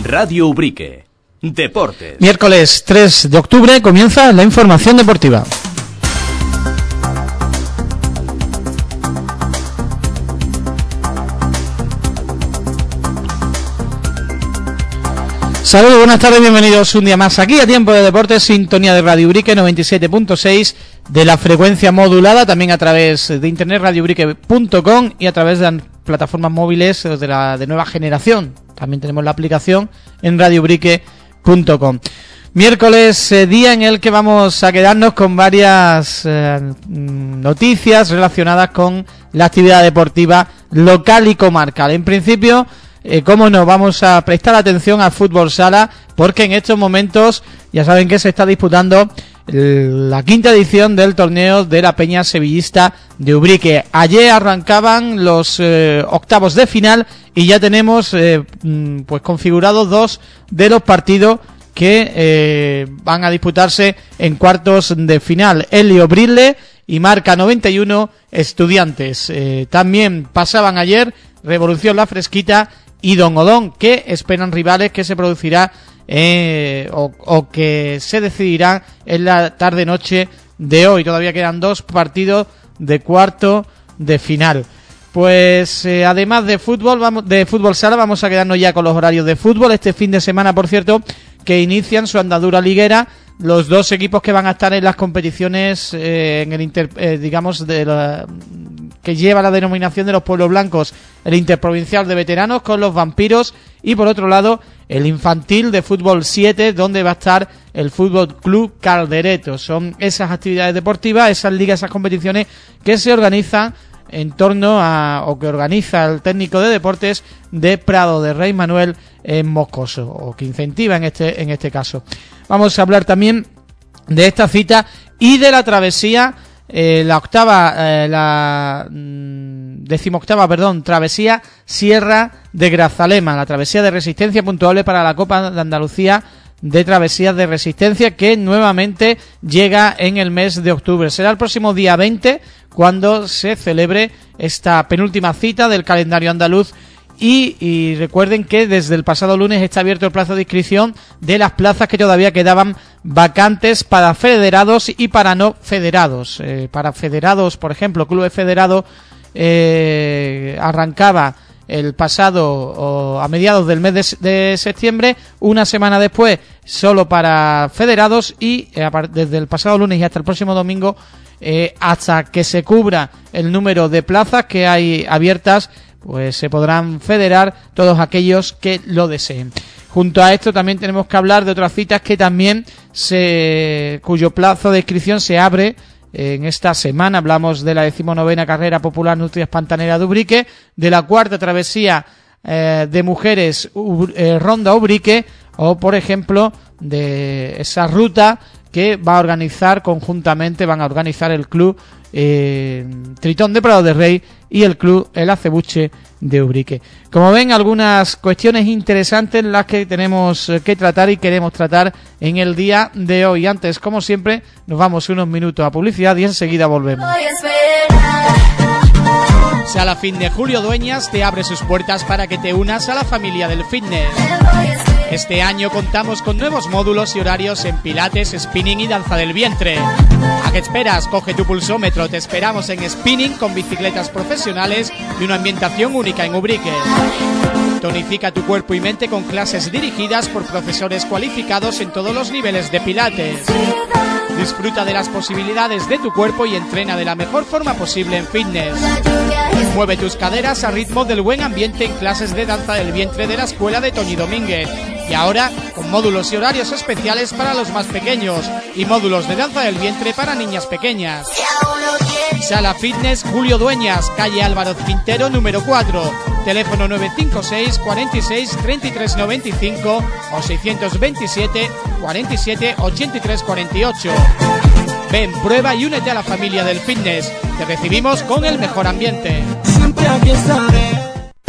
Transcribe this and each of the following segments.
Radio Ubrique. Deportes. Miércoles 3 de octubre comienza la información deportiva. Saludos, buenas tardes, bienvenidos un día más aquí a Tiempo de Deportes, sintonía de Radio Ubrique 97.6 de la frecuencia modulada, también a través de internet radioubrique.com y a través de las plataformas móviles de nueva generación. También tenemos la aplicación en radioubrique.com. Miércoles, día en el que vamos a quedarnos con varias noticias relacionadas con la actividad deportiva local y comarcal. En principio, cómo no, vamos a prestar atención al fútbol sala, porque en estos momentos ya saben que se está disputando la quinta edición del torneo de la Peña Sevillista de Ubrique. Ayer arrancaban los octavos de final y ya tenemos pues configurados dos de los partidos que van a disputarse en cuartos de final. Helio Brile y Marca 91 Estudiantes. También pasaban ayer Revolución La Fresquita y Don Odón, que esperan rivales que se producirá o que se decidirán en la tarde-noche de hoy. Todavía quedan dos partidos de cuarto de final. Pues además de fútbol sala, vamos a quedarnos ya con los horarios de fútbol. Este fin de semana, por cierto, que inician su andadura liguera los dos equipos que van a estar en las competiciones en el que lleva la denominación de los pueblos blancos, el interprovincial de veteranos con los vampiros, y por otro lado el infantil de fútbol 7, donde va a estar el Fútbol Club Caldereto. Son esas actividades deportivas, esas ligas, esas competiciones que se organizan en torno a, o que organiza el técnico de deportes de Prado de Rey, Manuel Moscoso, o que incentiva en este caso. Vamos a hablar también de esta cita y de la travesía, decimoctava, travesía Sierra de Grazalema, la travesía de resistencia puntuable para la Copa de Andalucía de Travesías de Resistencia, que nuevamente llega en el mes de octubre. Será el próximo día 20 cuando se celebre esta penúltima cita del calendario andaluz. Y recuerden que desde el pasado lunes está abierto el plazo de inscripción de las plazas que todavía quedaban vacantes para federados y para no federados. Para federados, por ejemplo, Clubes Federados arrancaba el pasado a mediados del mes de septiembre, una semana después solo para federados, y desde el pasado lunes y hasta el próximo domingo, hasta que se cubra el número de plazas que hay abiertas, pues se podrán federar todos aquellos que lo deseen. Junto a esto también tenemos que hablar de otras citas que también cuyo plazo de inscripción se abre en esta semana. Hablamos de la 19ª Carrera Popular Nutrias Pantanera de Ubrique, de la cuarta travesía de mujeres Ronda Ubrique, o por ejemplo de esa ruta que van a organizar el club Tritón de Prado de Rey y el club El Acebuche de Ubrique. Como ven, algunas cuestiones interesantes las que tenemos que tratar y queremos tratar en el día de hoy. Antes, como siempre, nos vamos unos minutos a publicidad y enseguida volvemos. Sala Fitness Julio Dueñas te abre sus puertas para que te unas a la familia del fitness. Este año contamos con nuevos módulos y horarios en pilates, spinning y danza del vientre. ¿A qué esperas? Coge tu pulsómetro, te esperamos en spinning con bicicletas profesionales y una ambientación única en Ubrique. Tonifica tu cuerpo y mente con clases dirigidas por profesores cualificados en todos los niveles de pilates. Disfruta de las posibilidades de tu cuerpo y entrena de la mejor forma posible en fitness. Mueve tus caderas a ritmo del buen ambiente en clases de danza del vientre de la escuela de Toñi Domínguez. Y ahora con módulos y horarios especiales para los más pequeños y módulos de danza del vientre para niñas pequeñas. Sala Fitness Julio Dueñas, calle Álvaro Quintero, número 4. Teléfono 956 46 33 95 o 627 47 83 48. Ven, prueba y únete a la familia del fitness. Te recibimos con el mejor ambiente. Siempre aquí estaré.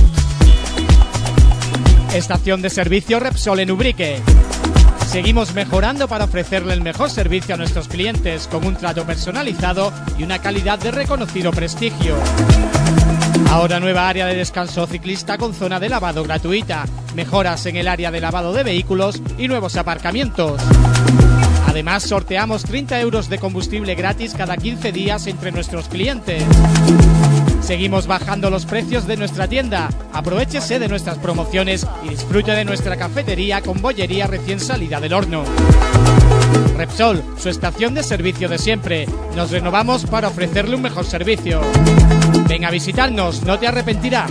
Estación de servicio Repsol en Ubrique. Seguimos mejorando para ofrecerle el mejor servicio a nuestros clientes con un trato personalizado y una calidad de reconocido prestigio. Ahora nueva área de descanso ciclista con zona de lavado gratuita, mejoras en el área de lavado de vehículos y nuevos aparcamientos. Además, sorteamos 30 euros de combustible gratis cada 15 días entre nuestros clientes. Seguimos bajando los precios de nuestra tienda. Aprovechese de nuestras promociones y disfrute de nuestra cafetería con bollería recién salida del horno. Repsol, su estación de servicio de siempre. Nos renovamos para ofrecerle un mejor servicio. Ven a visitarnos, no te arrepentirás.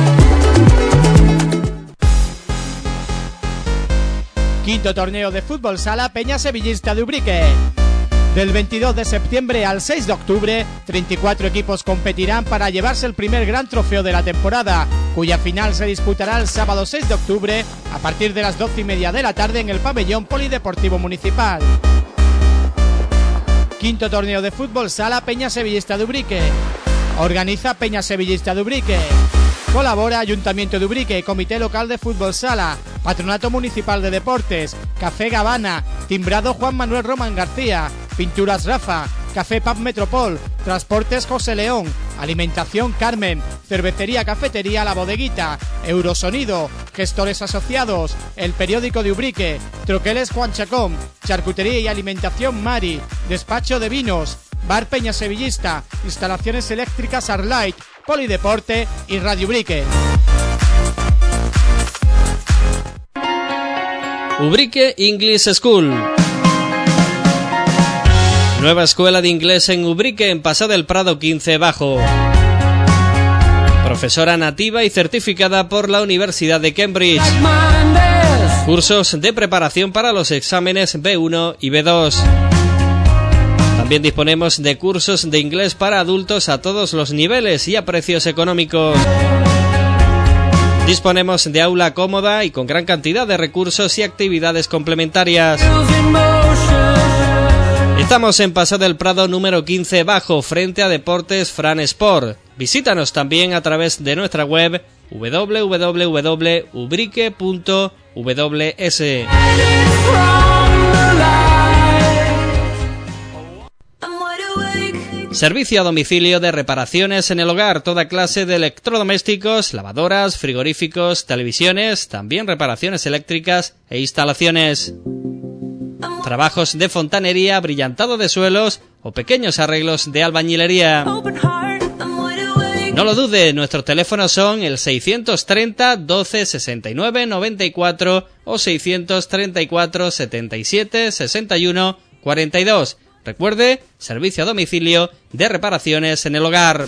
Quinto torneo de fútbol sala Peña Sevillista de Ubrique. Del 22 de septiembre al 6 de octubre, 34 equipos competirán para llevarse el primer gran trofeo de la temporada, cuya final se disputará el sábado 6 de octubre a partir de las 12:30 de la tarde en el pabellón polideportivo municipal. Quinto torneo de fútbol sala Peña Sevillista de Ubrique. Organiza Peña Sevillista de Ubrique. Colabora Ayuntamiento de Ubrique, Comité Local de Fútbol Sala, Patronato Municipal de Deportes, Café Gavana, Timbrado Juan Manuel Román García, Pinturas Rafa, Café Pub Metropol, Transportes José León, Alimentación Carmen, Cervecería Cafetería La Bodeguita, Eurosonido, Gestores Asociados, El Periódico de Ubrique, Troqueles Juan Chacón, Charcutería y Alimentación Mari, Despacho de Vinos, Bar Peña Sevillista, Instalaciones Eléctricas Arlight, Polideporte y Radio Ubrique. Ubrique English School. Nueva escuela de inglés en Ubrique, en Paseo del Prado 15 Bajo. Profesora nativa y certificada por la Universidad de Cambridge. Cursos de preparación para los exámenes B1 y B2. También disponemos de cursos de inglés para adultos a todos los niveles y a precios económicos. Disponemos de aula cómoda y con gran cantidad de recursos y actividades complementarias. Estamos en Paseo del Prado número 15 Bajo, frente a Deportes Fran Sport. Visítanos también a través de nuestra web www.ubrique.ws. Servicio a domicilio de reparaciones en el hogar, toda clase de electrodomésticos, lavadoras, frigoríficos, televisiones, también reparaciones eléctricas e instalaciones. Trabajos de fontanería, brillantado de suelos o pequeños arreglos de albañilería. No lo dude, nuestros teléfonos son el 630 12 69 94 o 634 77 61 42. Recuerde, servicio a domicilio de reparaciones en el hogar.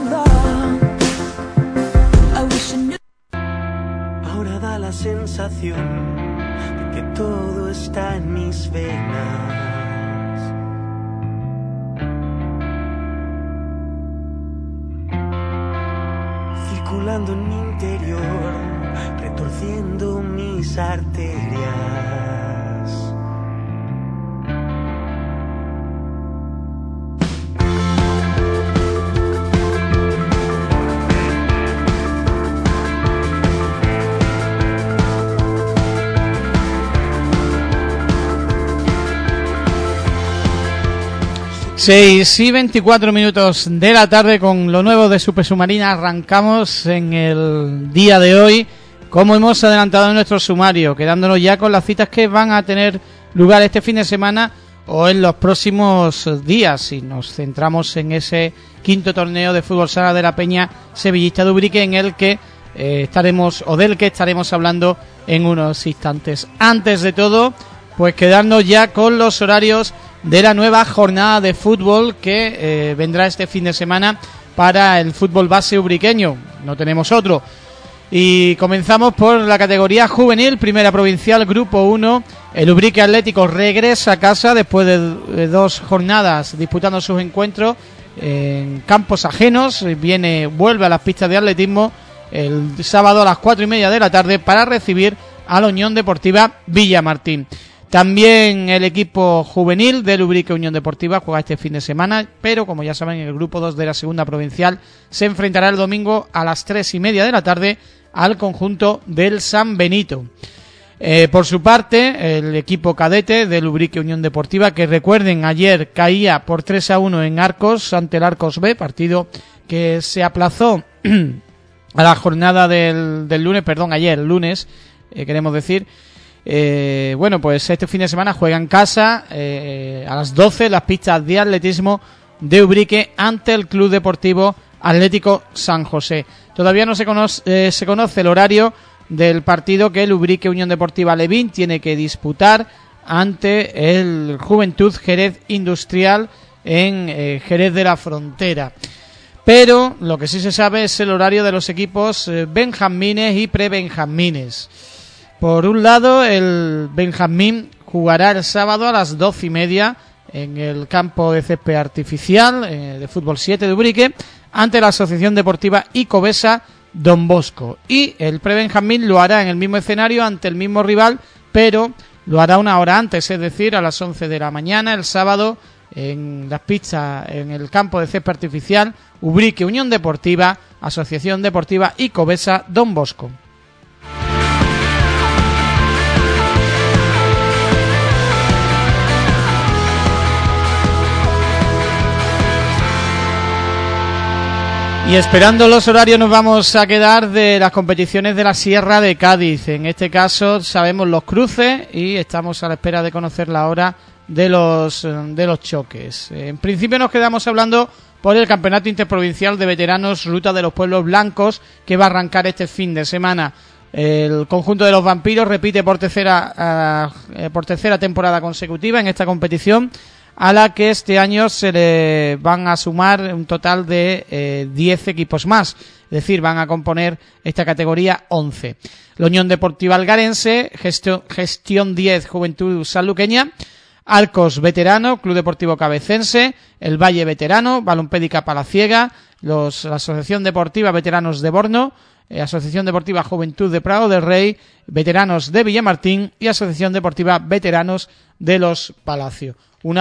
Ahora da la sensación de que todo está en mis venas. Circulando en mi interior, retorciendo mis arterias. Seis y 24 minutos de la tarde con lo nuevo de Super Submarina. Arrancamos en el día de hoy, como hemos adelantado en nuestro sumario, quedándonos ya con las citas que van a tener lugar este fin de semana o en los próximos días. Y nos centramos en ese quinto torneo de fútbol sala de la Peña Sevillista de Ubrique, en el que del que estaremos hablando en unos instantes. Antes de todo, pues quedarnos ya con los horarios de la nueva jornada de fútbol que vendrá este fin de semana para el fútbol base ubriqueño. No tenemos otro. Y comenzamos por la categoría juvenil, primera provincial, grupo 1. El Ubrique Atlético regresa a casa después de 2 jornadas disputando sus encuentros en campos ajenos. Vuelve a las pistas de atletismo el sábado a las 4:30 de la tarde para recibir a la Unión Deportiva Villamartín. También el equipo juvenil del Ubrique Unión Deportiva juega este fin de semana, pero como ya saben, el grupo 2 de la segunda provincial se enfrentará el domingo a las 3:30 de la tarde al conjunto del San Benito. Por su parte, el equipo cadete del Ubrique Unión Deportiva, que recuerden, ayer caía por 3-1 en Arcos ante el Arcos B, partido que se aplazó a la jornada del lunes, ayer lunes, queremos decir. Bueno, pues este fin de semana juega en casa a las 12 las pistas de atletismo de Ubrique ante el Club Deportivo Atlético San José. Todavía no se conoce el horario del partido que el Ubrique Unión Deportiva Levín tiene que disputar ante el Juventud Jerez Industrial en Jerez de la Frontera. Pero lo que sí se sabe es el horario de los equipos benjamines y prebenjamines. Por un lado, el Benjamín jugará el sábado a las 12:30 en el campo de césped artificial de fútbol 7 de Ubrique ante la Asociación Deportiva Icovesa Don Bosco. Y el prebenjamín lo hará en el mismo escenario ante el mismo rival, pero lo hará una hora antes, es decir, a las 11 de la mañana el sábado en las pistas, en el campo de césped artificial Ubrique Unión Deportiva, Asociación Deportiva Icovesa Don Bosco. Y esperando los horarios nos vamos a quedar de las competiciones de la Sierra de Cádiz. En este caso sabemos los cruces y estamos a la espera de conocer la hora de los choques. En principio nos quedamos hablando por el Campeonato Interprovincial de Veteranos Ruta de los Pueblos Blancos que va a arrancar este fin de semana. El conjunto de los vampiros repite por tercera temporada consecutiva en esta competición, a la que este año se le van a sumar un total de 10 equipos más, es decir, van a componer esta categoría 11. La Unión Deportiva Algarense, Gestión 10 Juventud Sanluqueña, Arcos Veterano, Club Deportivo Cabecense, El Valle Veterano, Balompédica Palaciega, la Asociación Deportiva Veteranos de Borno, Asociación Deportiva Juventud de Prado del Rey, Veteranos de Villamartín y Asociación Deportiva Veteranos de los Palacios. Un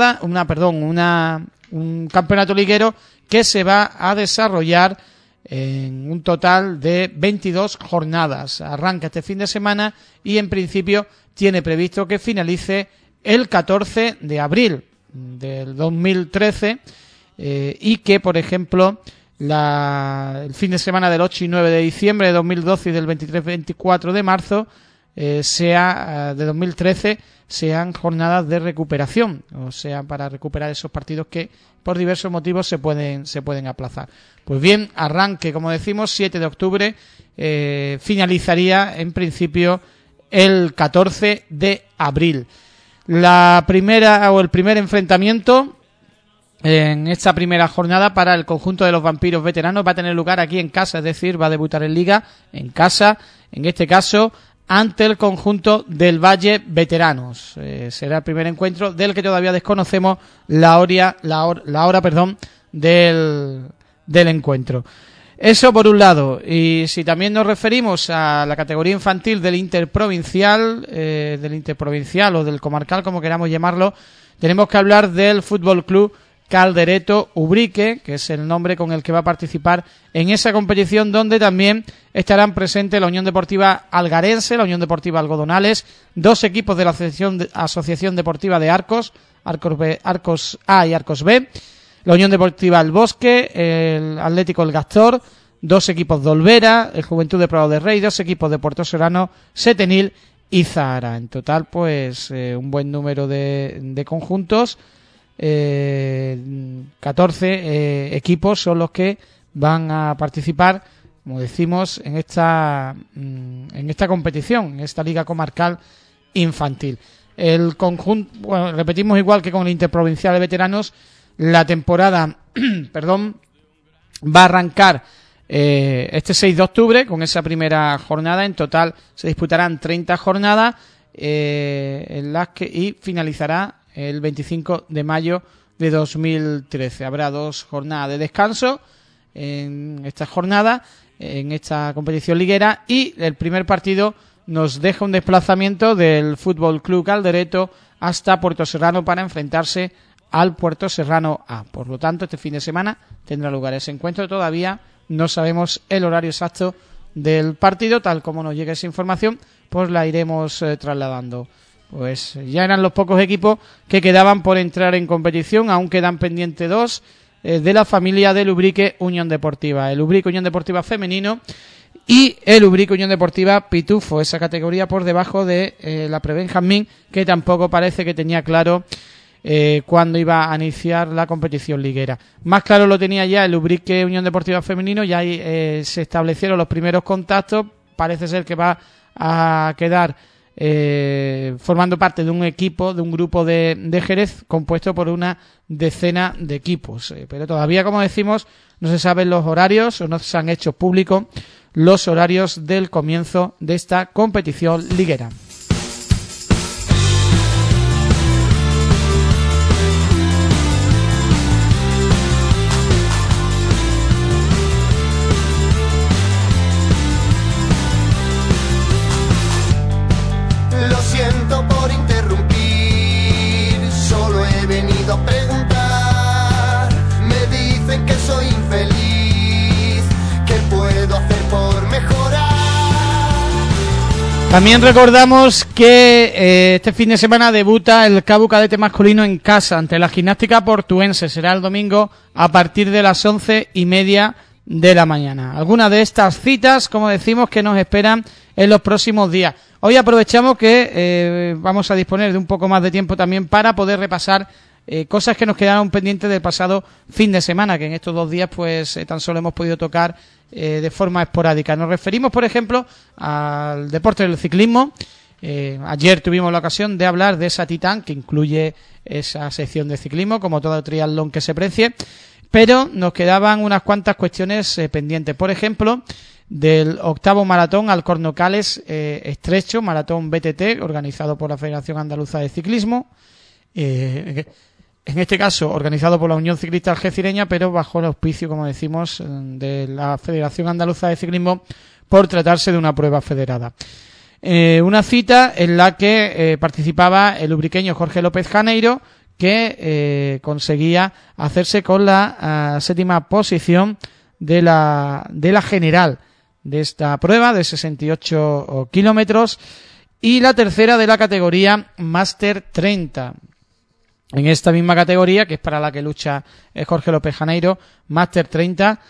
campeonato liguero que se va a desarrollar en un total de 22 jornadas. Arranca este fin de semana y en principio tiene previsto que finalice el 14 de abril del 2013 y que, por ejemplo, el fin de semana del 8 y 9 de diciembre de 2012 y del 23-24 de marzo de 2013 sean jornadas de recuperación, o sea, para recuperar esos partidos que por diversos motivos se pueden aplazar. Pues bien, arranque, como decimos, 7 de octubre, finalizaría en principio el 14 de abril. El primer enfrentamiento en esta primera jornada para el conjunto de los vampiros veteranos va a tener lugar aquí en casa, es decir, va a debutar en Liga en casa, en este caso ante el conjunto del Valle Veteranos. Será el primer encuentro del que todavía desconocemos la hora del encuentro. Eso por un lado. Y si también nos referimos a la categoría infantil del interprovincial o del comarcal, como queramos llamarlo, tenemos que hablar del Fútbol Club Caldereto Ubrique, que es el nombre con el que va a participar en esa competición, donde también estarán presentes la Unión Deportiva Algarense, la Unión Deportiva Algodonales, dos equipos de la Asociación Deportiva de Arcos A y Arcos B, la Unión Deportiva El Bosque, el Atlético El Gastor, dos equipos de Olvera, el Juventud de Prado de Rey, dos equipos de Puerto Serrano, Setenil y Zahara. En total, pues un buen número de conjuntos. 14 equipos son los que van a participar, como decimos, en esta competición, en esta liga comarcal infantil. El conjunto, bueno, repetimos igual que con el interprovincial de veteranos, la temporada va a arrancar este 6 de octubre con esa primera jornada. En total se disputarán 30 jornadas en las que y finalizará el 25 de mayo de 2013. Habrá 2 jornadas de descanso en esta jornada, en esta competición liguera, y el primer partido nos deja un desplazamiento del Fútbol Club Caldereto hasta Puerto Serrano para enfrentarse al Puerto Serrano A. Por lo tanto, este fin de semana tendrá lugar ese encuentro. Todavía no sabemos el horario exacto del partido, tal como nos llegue esa información, pues la iremos trasladando. Pues ya eran los pocos equipos que quedaban por entrar en competición, aún quedan pendientes 2, de la familia del Ubrique Unión Deportiva. El Ubrique Unión Deportiva femenino y el Ubrique Unión Deportiva Pitufo, esa categoría por debajo de la Prebenjamín, que tampoco parece que tenía claro cuándo iba a iniciar la competición liguera. Más claro lo tenía ya el Ubrique Unión Deportiva femenino, ya ahí se establecieron los primeros contactos. Parece ser que va a quedar formando parte de un equipo, de un grupo de Jerez compuesto por una decena de equipos, pero todavía, como decimos, no se saben los horarios o no se han hecho públicos los horarios del comienzo de esta competición liguera. Lo siento por interrumpir, solo he venido a preguntar. Me dicen que soy infeliz, ¿qué puedo hacer por mejorar? También recordamos que este fin de semana debuta el CABU cadete masculino en casa ante la Gimnástica Portuense. Será el domingo a partir de las 11:30 de la mañana. Algunas de estas citas, como decimos, que nos esperan en los próximos días. Hoy aprovechamos que vamos a disponer de un poco más de tiempo también para poder repasar cosas que nos quedaron pendientes del pasado fin de semana, que en estos 2 días pues tan solo hemos podido tocar de forma esporádica. Nos referimos, por ejemplo, al deporte del ciclismo. Ayer tuvimos la ocasión de hablar de esa Titán, que incluye esa sección de ciclismo, como todo triatlón que se precie, pero nos quedaban unas cuantas cuestiones pendientes. Por ejemplo, del octavo maratón Alcornocales Estrecho, maratón BTT, organizado por la Federación Andaluza de Ciclismo, en este caso organizado por la Unión Ciclista Algecireña, pero bajo el auspicio, como decimos, de la Federación Andaluza de Ciclismo, por tratarse de una prueba federada. Una cita en la que participaba el ubriqueño Jorge López Janeiro, que conseguía hacerse con la 7ª posición de la general de esta prueba de 68 kilómetros y la tercera de la categoría Máster 30. En esta misma categoría, que es para la que lucha Jorge López Janeiro, Máster 30,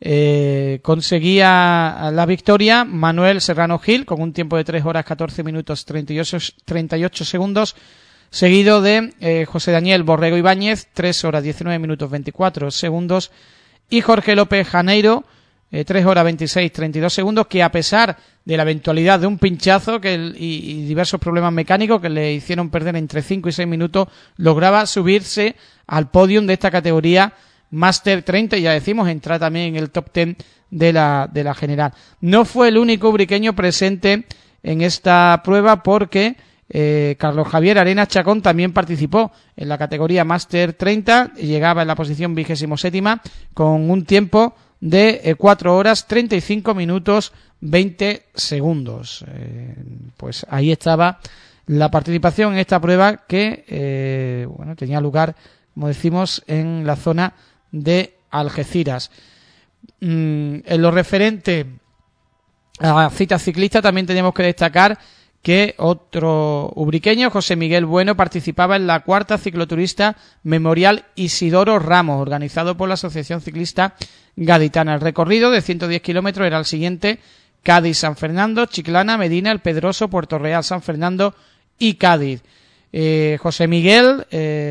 conseguía la victoria Manuel Serrano Gil con un tiempo de 3 horas 14 minutos 38 segundos, seguido de José Daniel Borrego Ibáñez, 3 horas 19 minutos 24 segundos, y Jorge López Janeiro, 3 horas 26, 32 segundos, que a pesar de la eventualidad de un pinchazo y diversos problemas mecánicos que le hicieron perder entre 5 y 6 minutos, lograba subirse al podium de esta categoría Máster 30 y, ya decimos, entrar también en el top 10 de la general. No fue el único ubriqueño presente en esta prueba, porque Carlos Javier Arenas Chacón también participó en la categoría Máster 30 y llegaba en la posición 27ª con un tiempo de 4 horas 35 minutos 20 segundos. Pues ahí estaba la participación en esta prueba que tenía lugar, como decimos, en la zona de Algeciras. En lo referente a la cita ciclista, también tenemos que destacar que otro ubriqueño, José Miguel Bueno, participaba en la 4ª cicloturista Memorial Isidoro Ramos, organizado por la Asociación Ciclista Gaditana. El recorrido de 110 kilómetros era el siguiente: Cádiz-San Fernando, Chiclana, Medina, El Pedroso, Puerto Real, San Fernando y Cádiz. José Miguel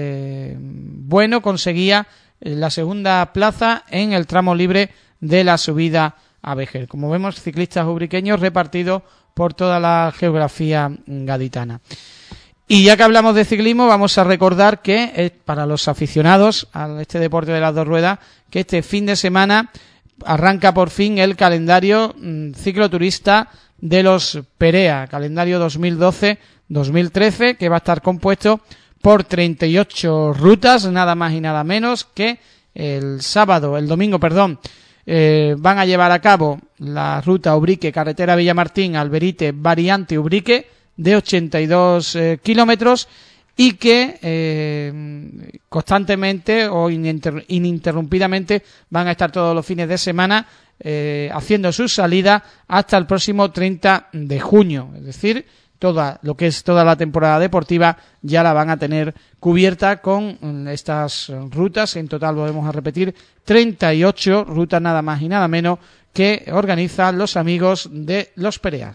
Bueno conseguía la 2ª plaza en el tramo libre de la subida a Vejer. Como vemos, ciclistas ubriqueños repartidos por toda la geografía gaditana. Y ya que hablamos de ciclismo, vamos a recordar que para los aficionados a este deporte de las 2 ruedas, que este fin de semana arranca por fin el calendario cicloturista de los Perea, calendario 2012-2013, que va a estar compuesto por 38 rutas, nada más y nada menos, que el domingo, van a llevar a cabo la ruta Ubrique, carretera Villamartín, Alberite, variante Ubrique, de 82 kilómetros, y que constantemente o ininterrumpidamente van a estar todos los fines de semana haciendo su salida hasta el próximo 30 de junio. Es decir, toda la temporada deportiva ya la van a tener cubierta con estas rutas. En total, volvemos a repetir, 38 rutas nada más y nada menos que organizan los amigos de Los Perea.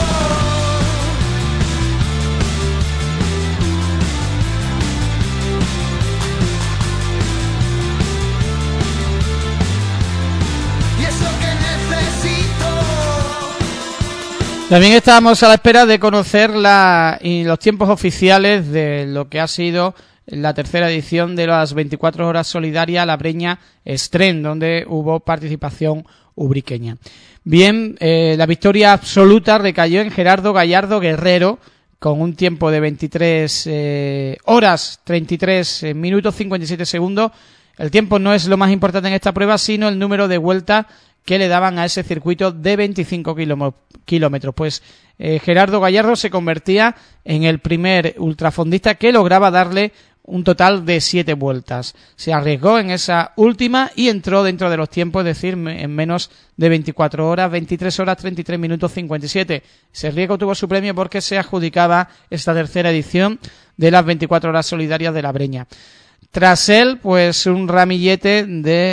También estábamos a la espera de conocer los tiempos oficiales de lo que ha sido la tercera edición de las 24 horas solidarias La Breña Extreme, donde hubo participación ubriqueña. Bien, la victoria absoluta recayó en Gerardo Gallardo Guerrero, con un tiempo de 23 horas, 33 minutos, 57 segundos. El tiempo no es lo más importante en esta prueba, sino el número de vueltas que le daban a ese circuito de 25 kilómetros. Pues Gerardo Gallardo se convertía en el primer ultrafondista que lograba darle un total de 7 vueltas. Se arriesgó en esa última y entró dentro de los tiempos, es decir, en menos de 24 horas, 23 horas, 33 minutos, 57. Ese riesgo tuvo su premio porque se adjudicaba esta tercera edición de las 24 horas solidarias de La Breña. Tras él, pues un ramillete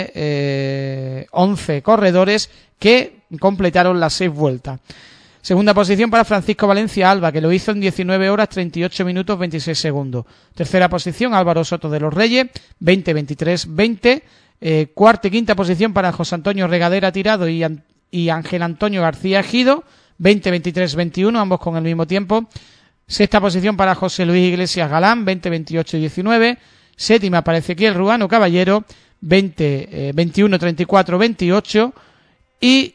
de 11 corredores que completaron las 6 vueltas. Segunda posición para Francisco Valencia Alba, que lo hizo en 19 horas, 38 minutos, 26 segundos. Tercera posición, Álvaro Soto de los Reyes, 20, 23, 20. Cuarta y quinta posición para José Antonio Regadera Tirado y Ángel Antonio García Ejido, 20, 23, 21, ambos con el mismo tiempo. Sexta posición para José Luis Iglesias Galán, 20, 28 y 19. Séptima para Ezequiel Ruano Caballero, 21, 34, 28 y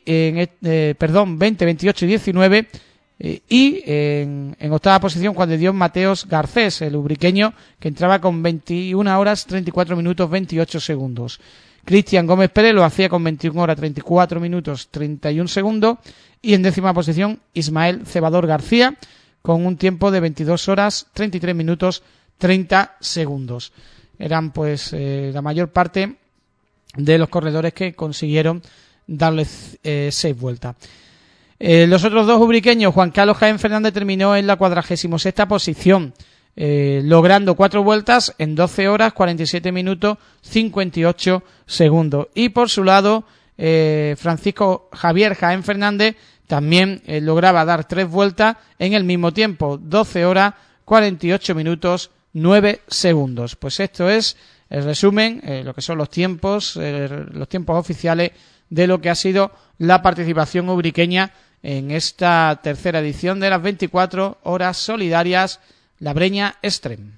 20, 28 y 19 y en octava posición Juan de Dios Mateos Garcés, el ubriqueño, que entraba con 21 horas 34 minutos 28 segundos. Cristian Gómez Pérez lo hacía con 21 horas 34 minutos 31 segundos y en décima posición Ismael Cebador García con un tiempo de 22 horas 33 minutos 30 segundos. Eran pues la mayor parte de los corredores que consiguieron darles 6 vueltas. Los otros dos ubriqueños, Juan Carlos Jaén Fernández terminó en la 46ª posición, logrando 4 vueltas en 12 horas 47 minutos 58 segundos. Y por su lado, Francisco Javier Jaén Fernández también lograba dar 3 vueltas en el mismo tiempo, 12 horas 48 minutos 9 segundos. Pues esto es el resumen, lo que son los tiempos oficiales de lo que ha sido la participación ubriqueña en esta tercera edición de las 24 horas solidarias La Breña Extreme.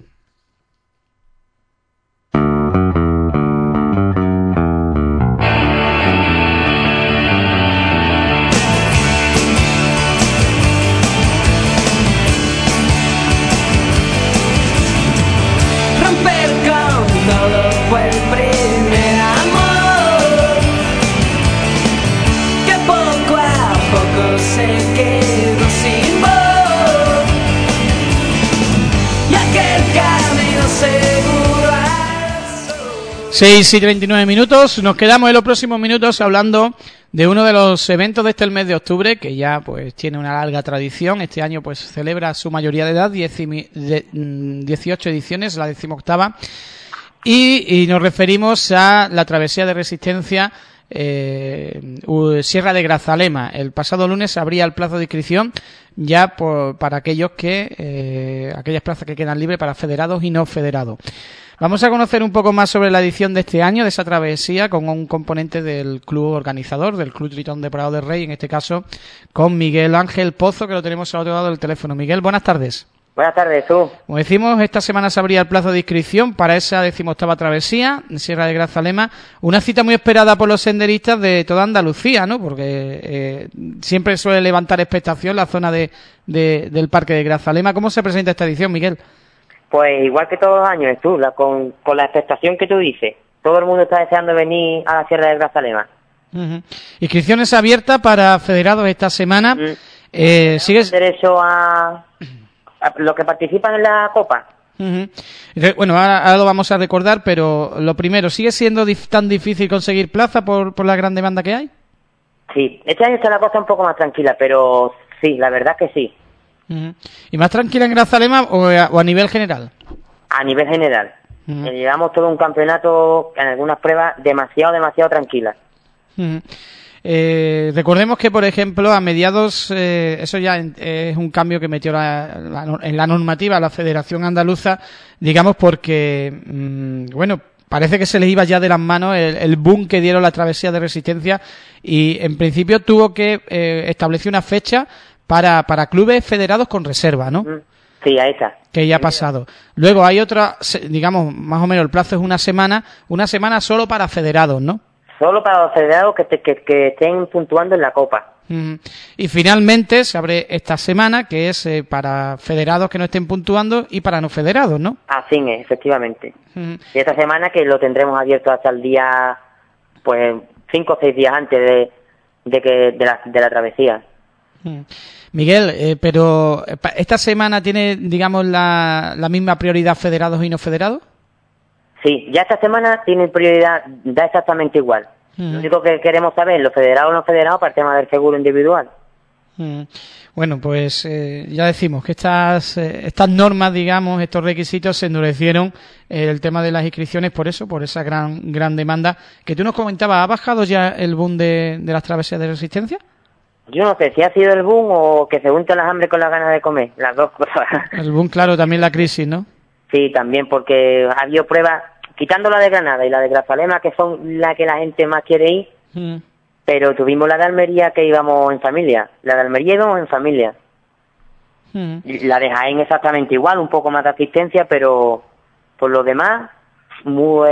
Se quedó sin voz y aquel camino seguro. 6 y 39 minutos, nos quedamos en los próximos minutos hablando de uno de los eventos de el mes de octubre, que ya pues tiene una larga tradición. Este año pues celebra su mayoría de edad, 18 ediciones, la 18ª, y nos referimos a la travesía de resistencia Sierra de Grazalema. El pasado lunes se abría el plazo de inscripción ya para aquellas plazas que quedan libres para federados y no federados. Vamos a conocer un poco más sobre la edición de este año de esa travesía con un componente del club organizador, del Club Tritón de Prado del Rey, en este caso con Miguel Ángel Pozo, que lo tenemos al otro lado del teléfono. Miguel, buenas tardes. Buenas tardes, tú. Como decimos, esta semana se abría el plazo de inscripción para esa 18ª travesía en Sierra de Grazalema, una cita muy esperada por los senderistas de toda Andalucía, ¿no? Porque siempre suele levantar expectación la zona del Parque de Grazalema. ¿Cómo se presenta esta edición, Miguel? Pues igual que todos los años, tú, con la expectación que tú dices. Todo el mundo está deseando venir a la Sierra de Grazalema. Uh-huh. Inscripciones abiertas para federados esta semana. ¿Sigues derecho a los que participan en la Copa? Uh-huh. Bueno, ahora lo vamos a recordar, pero lo primero, ¿sigue siendo tan difícil conseguir plaza por la gran demanda que hay? Sí, este año está la cosa un poco más tranquila, pero sí, la verdad que sí. ¿Y más tranquila en Grazalema o a nivel general? A nivel general. Llevamos todo un campeonato, en algunas pruebas, demasiado tranquilas. Recordemos que, por ejemplo, a mediados, eso ya es un cambio que metió en la normativa la Federación Andaluza, digamos, porque, bueno, parece que se les iba ya de las manos el boom que dieron la travesía de Resistencia y, en principio, tuvo que establecer una fecha para clubes federados con reserva, ¿no? Sí, ahí está. Que ya ha pasado. Luego hay otra, digamos, más o menos el plazo es una semana solo para federados, ¿no? Solo para los federados que estén puntuando en la Copa. Y finalmente se abre esta semana, que es para federados que no estén puntuando y para no federados, ¿no? Así es, efectivamente. Y esta semana que lo tendremos abierto hasta el día, pues, 5 o 6 días antes de la travesía. Miguel, pero ¿esta semana tiene, digamos, la misma prioridad federados y no federados? Sí, ya esta semana tiene prioridad, da exactamente igual. Lo único que queremos saber, los federados o no federados, para el tema del seguro individual. Bueno, pues ya decimos que estas normas, digamos, estos requisitos se endurecieron, el tema de las inscripciones por esa gran demanda que tú nos comentabas. ¿Ha bajado ya el boom de las travesías de Resistencia? Yo no sé si ha sido el boom o que se juntan las hambres con las ganas de comer, las dos cosas. El boom, claro, también la crisis, ¿no? Sí, también, porque ha habido pruebas, quitando la de Granada y la de Grazalema, que son las que la gente más quiere ir, pero tuvimos la de Almería que íbamos en familia. La de Almería íbamos en familia. La de Jaén exactamente igual, un poco más de asistencia, pero por lo demás, no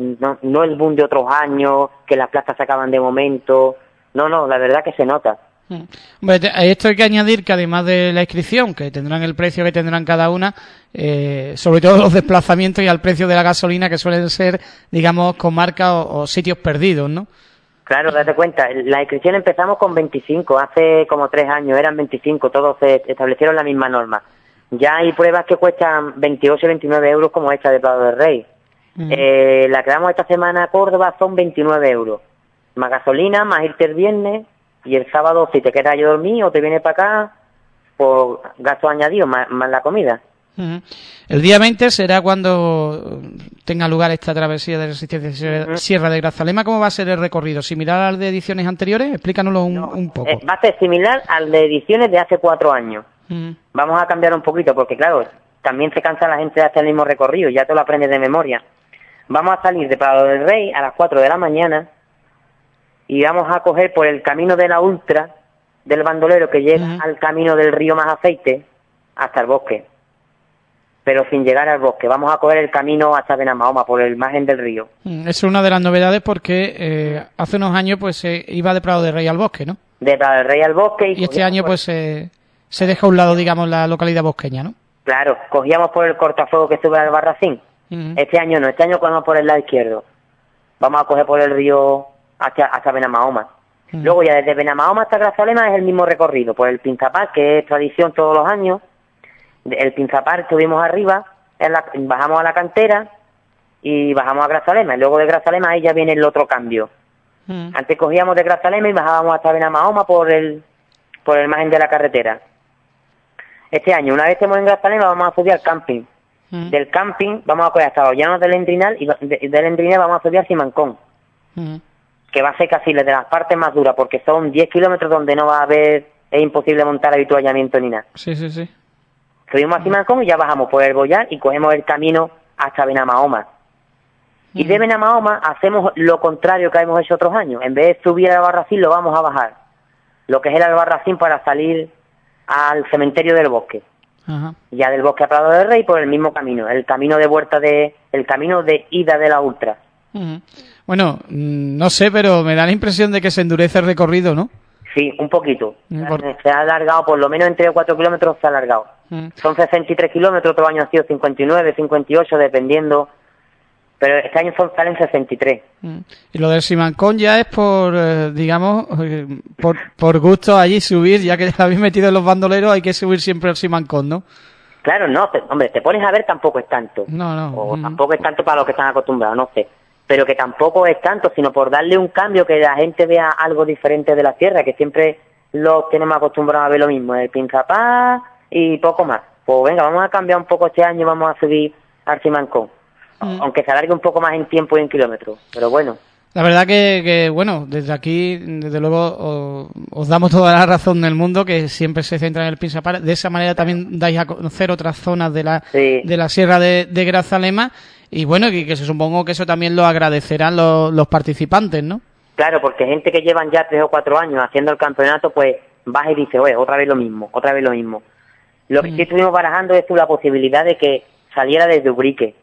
el boom de otros años, que las plazas se acaban de momento. No, la verdad que se nota. Hombre, esto hay que añadir que además de la inscripción, que tendrán el precio que tendrán cada una, sobre todo los desplazamientos y al precio de la gasolina, que suelen ser, digamos, comarcas o sitios perdidos, ¿no? Claro, date cuenta, la inscripción empezamos con 25, hace como 3 años eran 25, todos se establecieron la misma norma. Ya hay pruebas que cuestan 28 y 29 euros como esta de Prado del Rey. La que damos esta semana a Córdoba son 29 euros. Más gasolina, más irte el viernes, y el sábado si te quedas yo dormir o te vienes para acá, por gastos añadidos, más la comida. El día 20 será cuando tenga lugar esta travesía de Resistencia Sierra de Grazalema. ¿Cómo va a ser el recorrido? ¿Similar al de ediciones anteriores? Explícanoslo un poco. Va a ser similar al de ediciones de hace 4 años. Vamos a cambiar un poquito, porque claro, también se cansa la gente de hacer el mismo recorrido, ya te lo aprendes de memoria. Vamos a salir de Prado del Rey a las 4 de la mañana, y vamos a coger por el camino de la Ultra del Bandolero que llega al camino del río Más Aceite hasta el bosque, pero sin llegar al bosque. Vamos a coger el camino hasta Benamahoma por el margen del río. Es una de las novedades porque hace unos años pues se iba de Prado del Rey al bosque, ¿no? De Prado del Rey al bosque. Y este año pues se deja a un lado, digamos, la localidad bosqueña, ¿no? Claro, cogíamos por el cortafuego que sube al Barracín. Este año no, este año cogemos por el lado izquierdo. Vamos a coger por el río hasta Benamahoma. Luego ya desde Benamahoma hasta Grazalema es el mismo recorrido, por el Pinzapar, que es tradición todos los años. El Pinzapar subimos arriba, bajamos a la cantera y bajamos a Grazalema, y luego de Grazalema ahí ya viene el otro cambio. Antes cogíamos de Grazalema y bajábamos hasta Benamahoma por el margen de la carretera. Este año, una vez estemos en Grazalema, vamos a subir al camping. Del camping vamos a coger hasta los llanos del Endrinal, y del Endrinal vamos a subir a Simancón. Que va a ser casi de las partes más duras, porque son 10 kilómetros donde no va a haber, es imposible montar habituallamiento ni nada. Sí. Subimos a Simancón y ya bajamos por el Boyar y cogemos el camino hasta Benamahoma. Y de Benamahoma hacemos lo contrario que hemos hecho otros años. En vez de subir al Albarracín, lo vamos a bajar. Lo que es el Albarracín para salir al cementerio del bosque. Ya del bosque a Prado del Rey por el mismo camino. El camino de ida de la Ultra. Bueno, no sé, pero me da la impresión de que se endurece el recorrido, ¿no? Sí, un poquito. Se ha alargado, por lo menos en 3 o 4 kilómetros se ha alargado. Son 63 kilómetros, otro año ha sido 59, 58, dependiendo. Pero este año salen 63. Y lo del Simancón ya es por, digamos, por gusto allí subir, ya que habéis metido en los bandoleros, hay que subir siempre al Simancón, ¿no? Claro, no, hombre, te pones a ver, tampoco es tanto. No. O tampoco es tanto para los que están acostumbrados, no sé. Pero que tampoco es tanto, sino por darle un cambio, que la gente vea algo diferente de la sierra, que siempre los tenemos acostumbrados a ver lo mismo, el Pinzapá, y poco más. Pues venga, vamos a cambiar un poco este año, vamos a subir al Simancón, aunque se alargue un poco más en tiempo y en kilómetros, pero bueno. La verdad que bueno, desde aquí, desde luego, os damos toda la razón del mundo, que siempre se centra en el Pinsapar. De esa manera también dais a conocer otras zonas de la Sierra de Grazalema, y bueno, que se supongo que eso también lo agradecerán los participantes, ¿no? Claro, porque gente que llevan ya 3 o 4 años haciendo el campeonato, pues vas y dices, oye, otra vez lo mismo. Lo que sí estuvimos barajando es la posibilidad de que saliera desde Ubrique.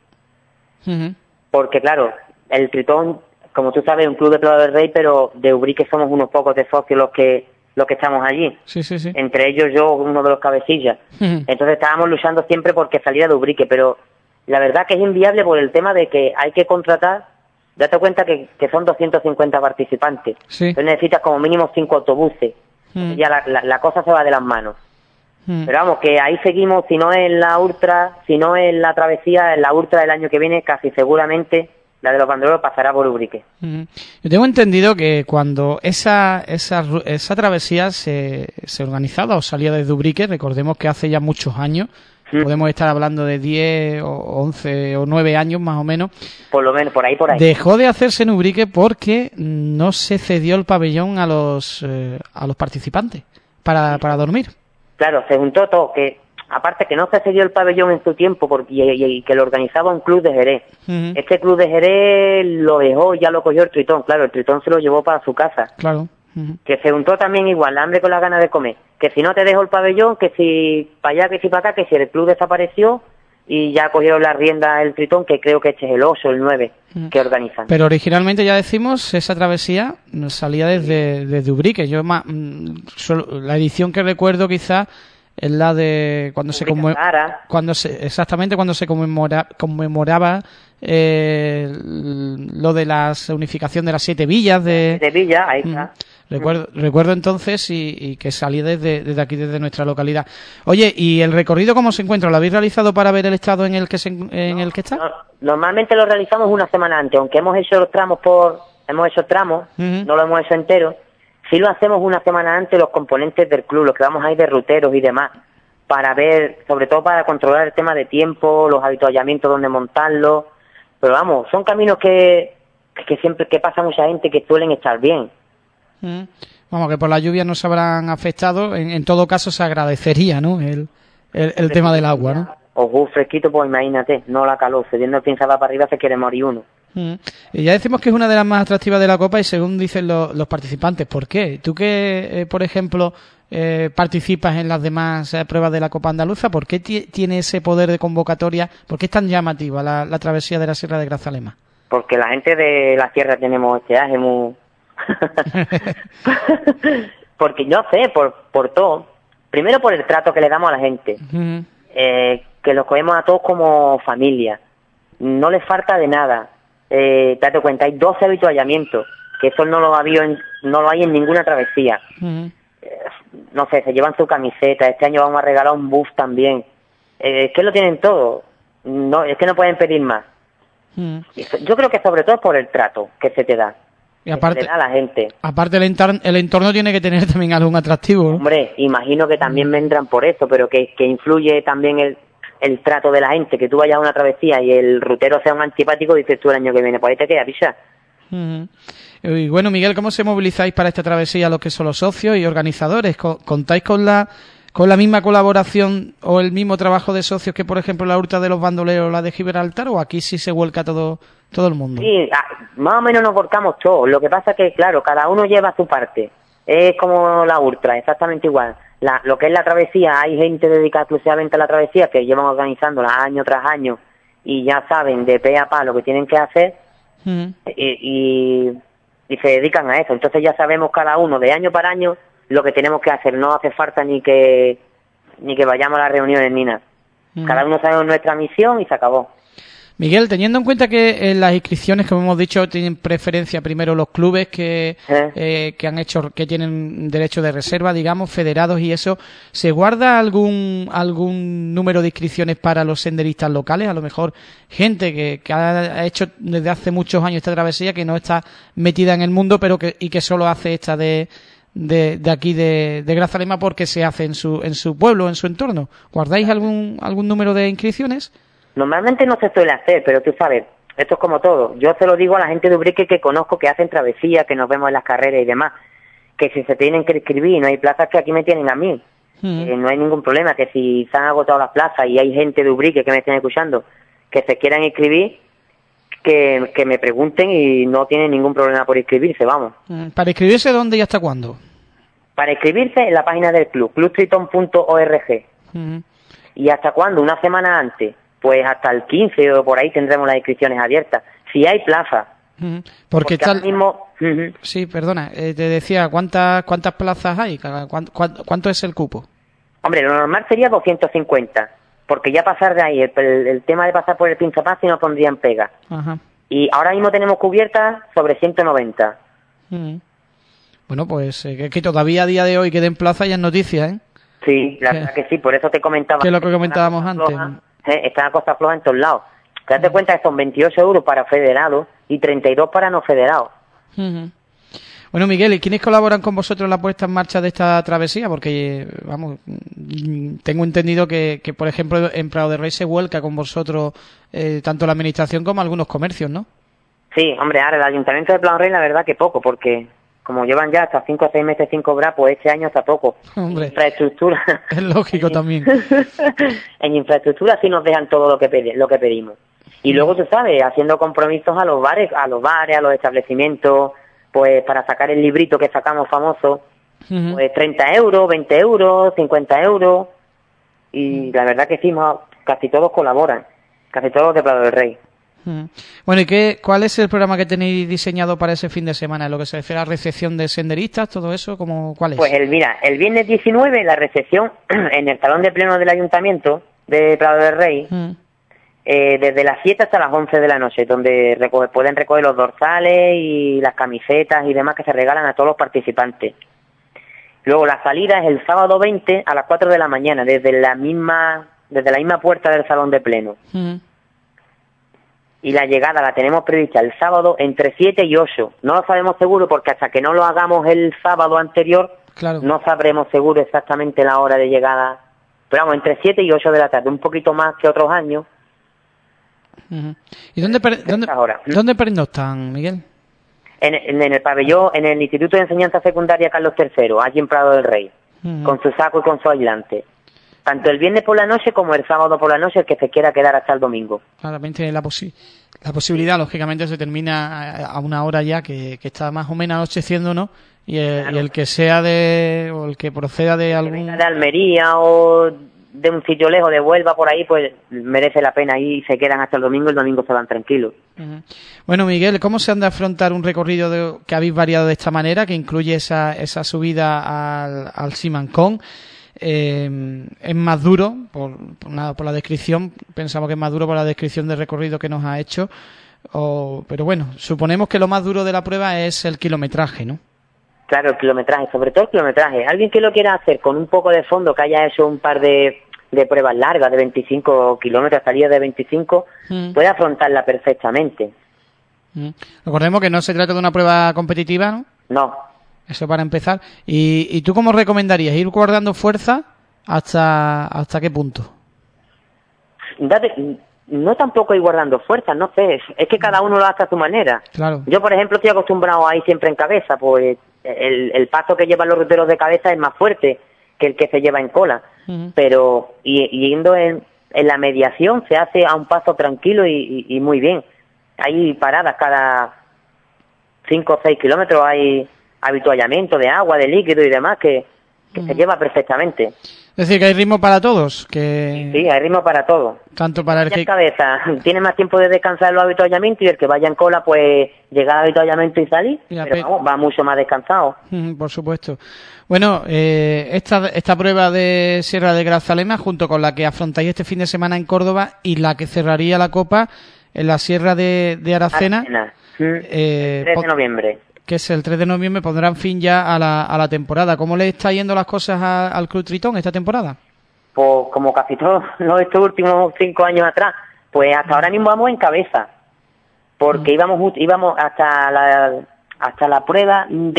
Porque claro, el Tritón, como tú sabes, es un club de Prado del Rey, pero de Ubrique somos unos pocos de socios los que estamos allí. Sí. Entre ellos yo, uno de los cabecillas. Entonces estábamos luchando siempre porque saliera de Ubrique, pero la verdad que es inviable por el tema de que hay que contratar, date cuenta que son 250 participantes. Sí. Entonces necesitas como mínimo 5 autobuses. Ya la cosa se va de las manos. Pero vamos, que ahí seguimos, si no es la ultra, si no es la travesía, en la ultra del año que viene, casi seguramente la de los bandoleros pasará por Ubrique. Yo tengo entendido que cuando esa travesía se organizaba o salía desde Ubrique, recordemos que hace ya muchos años, podemos estar hablando de 10 o 11 o 9 años más o menos. Por lo menos, por ahí. Dejó de hacerse en Ubrique porque no se cedió el pabellón a los participantes para dormir. Claro, se juntó todo, que aparte que no se cedió el pabellón en su tiempo y que lo organizaba un club de Jerez. Este club de Jerez lo dejó, ya lo cogió el Tritón. Claro, el Tritón se lo llevó para su casa. Claro. Que se juntó también igual, la hambre con las ganas de comer. Que si no te dejo el pabellón, que si para allá, que si para acá, que si el club desapareció y ya cogieron la rienda el Tritón, que creo que este es el 8 o el 9 que organizan. Pero originalmente, ya decimos, esa travesía salía desde Ubrique. Yo la edición que recuerdo quizá es la de cuando cuando se conmemoraba lo de la unificación de las 7 villas de 7 villas, ahí está. Recuerdo entonces y que salí desde aquí, desde nuestra localidad. Oye, ¿y el recorrido cómo se encuentra? ¿Lo habéis realizado para ver el estado en el que está? No, normalmente lo realizamos una semana antes, aunque hemos hecho tramos, no lo hemos hecho entero. Sí lo hacemos una semana antes los componentes del club, los que vamos a ir de ruteros y demás, para ver, sobre todo para controlar el tema de tiempo, los avituallamientos donde montarlos. Pero vamos, son caminos que siempre que pasa mucha gente que suelen estar bien. Vamos, que por la lluvia no se habrán afectado. En todo caso se agradecería, ¿no? El tema del agua, ¿no? O fresquito, pues imagínate, no la calor, cediendo el Pinsapar para arriba se quiere morir uno. Y ya decimos que es una de las más atractivas de la Copa y según dicen los participantes. ¿Por qué? Tú que, por ejemplo, participas en las demás pruebas de la Copa Andaluza, ¿por qué tiene ese poder de convocatoria? ¿Por qué es tan llamativa la travesía de la Sierra de Grazalema? Porque la gente de la Sierra tenemos este aje muy... Porque no sé, por todo. Primero por el trato que le damos a la gente. Que los cogemos a todos como familia. No les falta de nada. Date cuenta, hay 12 avituallamientos, que eso no lo hay en ninguna travesía. No sé, se llevan su camiseta. Este año vamos a regalar un buff también. Es que lo tienen todo. No, es que no pueden pedir más. Yo creo que sobre todo por el trato que se te da. Y aparte, se te da a la gente. Aparte el entorno tiene que tener también algún atractivo, ¿no? Hombre, imagino que también vendrán por eso, pero que influye también el trato de la gente, que tú vayas a una travesía y el rutero sea un antipático, dices tú el año que viene, pues ahí te queda, picha. Y bueno, Miguel, ¿cómo se movilizáis para esta travesía los que son los socios y organizadores? ¿Contáis con la misma colaboración o el mismo trabajo de socios que, por ejemplo, la Urta de los Bandoleros o la de Gibraltar, o aquí sí se vuelca todo el mundo? Sí, más o menos nos volcamos todos. Lo que pasa es que, claro, cada uno lleva su parte. Es como la Ultra, exactamente igual. Lo que es la travesía, hay gente dedicada exclusivamente a la travesía que llevan organizándola año tras año y ya saben de pe a pa lo que tienen que hacer y se dedican a eso. Entonces ya sabemos cada uno de año para año lo que tenemos que hacer. No hace falta ni que vayamos a las reuniones ni nada. Cada uno sabe nuestra misión y se acabó. Miguel, teniendo en cuenta que en las inscripciones, como hemos dicho, tienen preferencia primero los clubes que tienen derecho de reserva, digamos, federados y eso, ¿se guarda algún número de inscripciones para los senderistas locales? A lo mejor gente que ha hecho desde hace muchos años esta travesía, que no está metida en el mundo, pero que solo hace esta de de aquí de Grazalema porque se hace en su pueblo, en su entorno. ¿Guardáis algún número de inscripciones? Normalmente no se suele hacer, pero tú sabes, esto es como todo. Yo se lo digo a la gente de Ubrique que conozco, que hacen travesía, que nos vemos en las carreras y demás, que si se tienen que inscribir, no hay plazas, que aquí me tienen a mí. No hay ningún problema, que si se han agotado las plazas y hay gente de Ubrique que me estén escuchando, que se quieran inscribir, que me pregunten y no tienen ningún problema por inscribirse, vamos. ¿Para inscribirse dónde y hasta cuándo? Para inscribirse en la página del club, clubtriton.org. ¿Y hasta cuándo? Una semana antes. Pues hasta el 15 o por ahí tendremos las inscripciones abiertas. Si hay plaza. Porque está ahora mismo... Sí, perdona, te decía, ¿cuántas plazas hay? ¿Cuánto es el cupo? Hombre, lo normal sería 250. Porque ya pasar de ahí, el tema de pasar por el pinchapaz, si nos pondrían pega. Ajá. Y ahora mismo tenemos cubiertas sobre 190. Bueno, pues que todavía a día de hoy queden plaza y en noticias, ¿eh? Sí, la verdad que sí, por eso te comentaba. Que es lo que comentábamos antes. Está la costa floja en todos lados. Te das cuenta que son 28 euros para federados y 32 para no federados. Bueno, Miguel, ¿y quiénes colaboran con vosotros en la puesta en marcha de esta travesía? Porque, vamos, tengo entendido que por ejemplo, en Prado de Rey se vuelca con vosotros tanto la administración como algunos comercios, ¿no? Sí, hombre, ahora el Ayuntamiento de Prado de Rey, la verdad que poco, porque como llevan ya hasta 5 o 6 meses sin cobrar, pues este año está poco. Hombre, infraestructura. Es lógico también. En infraestructura sí nos dejan todo lo que pedimos. Y luego, tú sabes, haciendo compromisos a los bares, a los establecimientos, pues para sacar el librito que sacamos famoso, pues 30 euros, 20 euros, 50 euros, y la verdad que sí, casi todos colaboran, casi todos de Prado del Rey. Bueno, ¿y cuál es el programa que tenéis diseñado para ese fin de semana? ¿En lo que se refiere a recepción de senderistas, todo eso? ¿Cuál es? Pues el viernes 19, la recepción en el Salón de Pleno del Ayuntamiento de Prado del Rey, desde las 7 hasta las 11 de la noche, donde pueden recoger los dorsales y las camisetas y demás que se regalan a todos los participantes. Luego la salida es el sábado 20 a las 4 de la mañana, desde la misma puerta del Salón de Pleno. Y la llegada la tenemos prevista el sábado entre 7 y 8. No lo sabemos seguro porque hasta que no lo hagamos el sábado anterior, claro, no sabremos seguro exactamente la hora de llegada. Pero vamos, entre 7 y 8 de la tarde, un poquito más que otros años. ¿Y dónde pernoctan, Miguel? En el pabellón, en el Instituto de Enseñanza Secundaria Carlos III, allí en Prado del Rey, con su saco y con su aislante. Tanto el viernes por la noche como el sábado por la noche, el que se quiera quedar hasta el domingo. Claramente tiene la posibilidad, lógicamente se termina a una hora ya que está más o menos anocheciendo, ¿no? Y el que sea o el que proceda de algún... de Almería o de un sitio lejos, de Huelva, por ahí, pues merece la pena y se quedan hasta el domingo se van tranquilos. Bueno, Miguel, ¿cómo se han de afrontar un recorrido que habéis variado de esta manera, que incluye esa subida al Simancón? Es más duro por la descripción, pensamos que es más duro por la descripción del recorrido que nos ha hecho, pero bueno, suponemos que lo más duro de la prueba es el kilometraje, ¿no? Claro, el kilometraje, sobre todo el kilometraje. Alguien que lo quiera hacer con un poco de fondo, que haya hecho un par de pruebas largas de 25 kilómetros, salidas de 25, puede afrontarla perfectamente. Recordemos que no se trata de una prueba competitiva, ¿no? No. Eso para empezar. ¿Y tú cómo recomendarías? ¿Ir guardando fuerza hasta qué punto? No tampoco ir guardando fuerza, no sé. Es que cada uno lo hace a su manera. Claro. Yo, por ejemplo, estoy acostumbrado a ir siempre en cabeza, pues el paso que llevan los ruteros de cabeza es más fuerte que el que se lleva en cola. Pero yendo en la mediación se hace a un paso tranquilo y muy bien. Hay paradas cada 5 o 6 kilómetros, hay habituallamiento de agua, de líquido y demás que se lleva perfectamente. Es decir, que hay ritmo para todos. Sí, hay ritmo para todos. Tanto para el que... cabeza tiene más tiempo de descansar en los habituallamientos y el que vaya en cola, pues llegar al habituallamiento y salir, pero va mucho más descansado. Por supuesto. Bueno, esta prueba de Sierra de Grazalema, junto con la que afrontáis este fin de semana en Córdoba y la que cerraría la Copa en la Sierra de Aracena. El 3 de noviembre. Que es el 3 de noviembre, pondrán fin ya a la temporada. ¿Cómo le está yendo las cosas al Club Tritón esta temporada? Pues como casi todos estos últimos 5 años atrás, pues hasta ahora mismo vamos en cabeza, porque íbamos hasta la prueba D,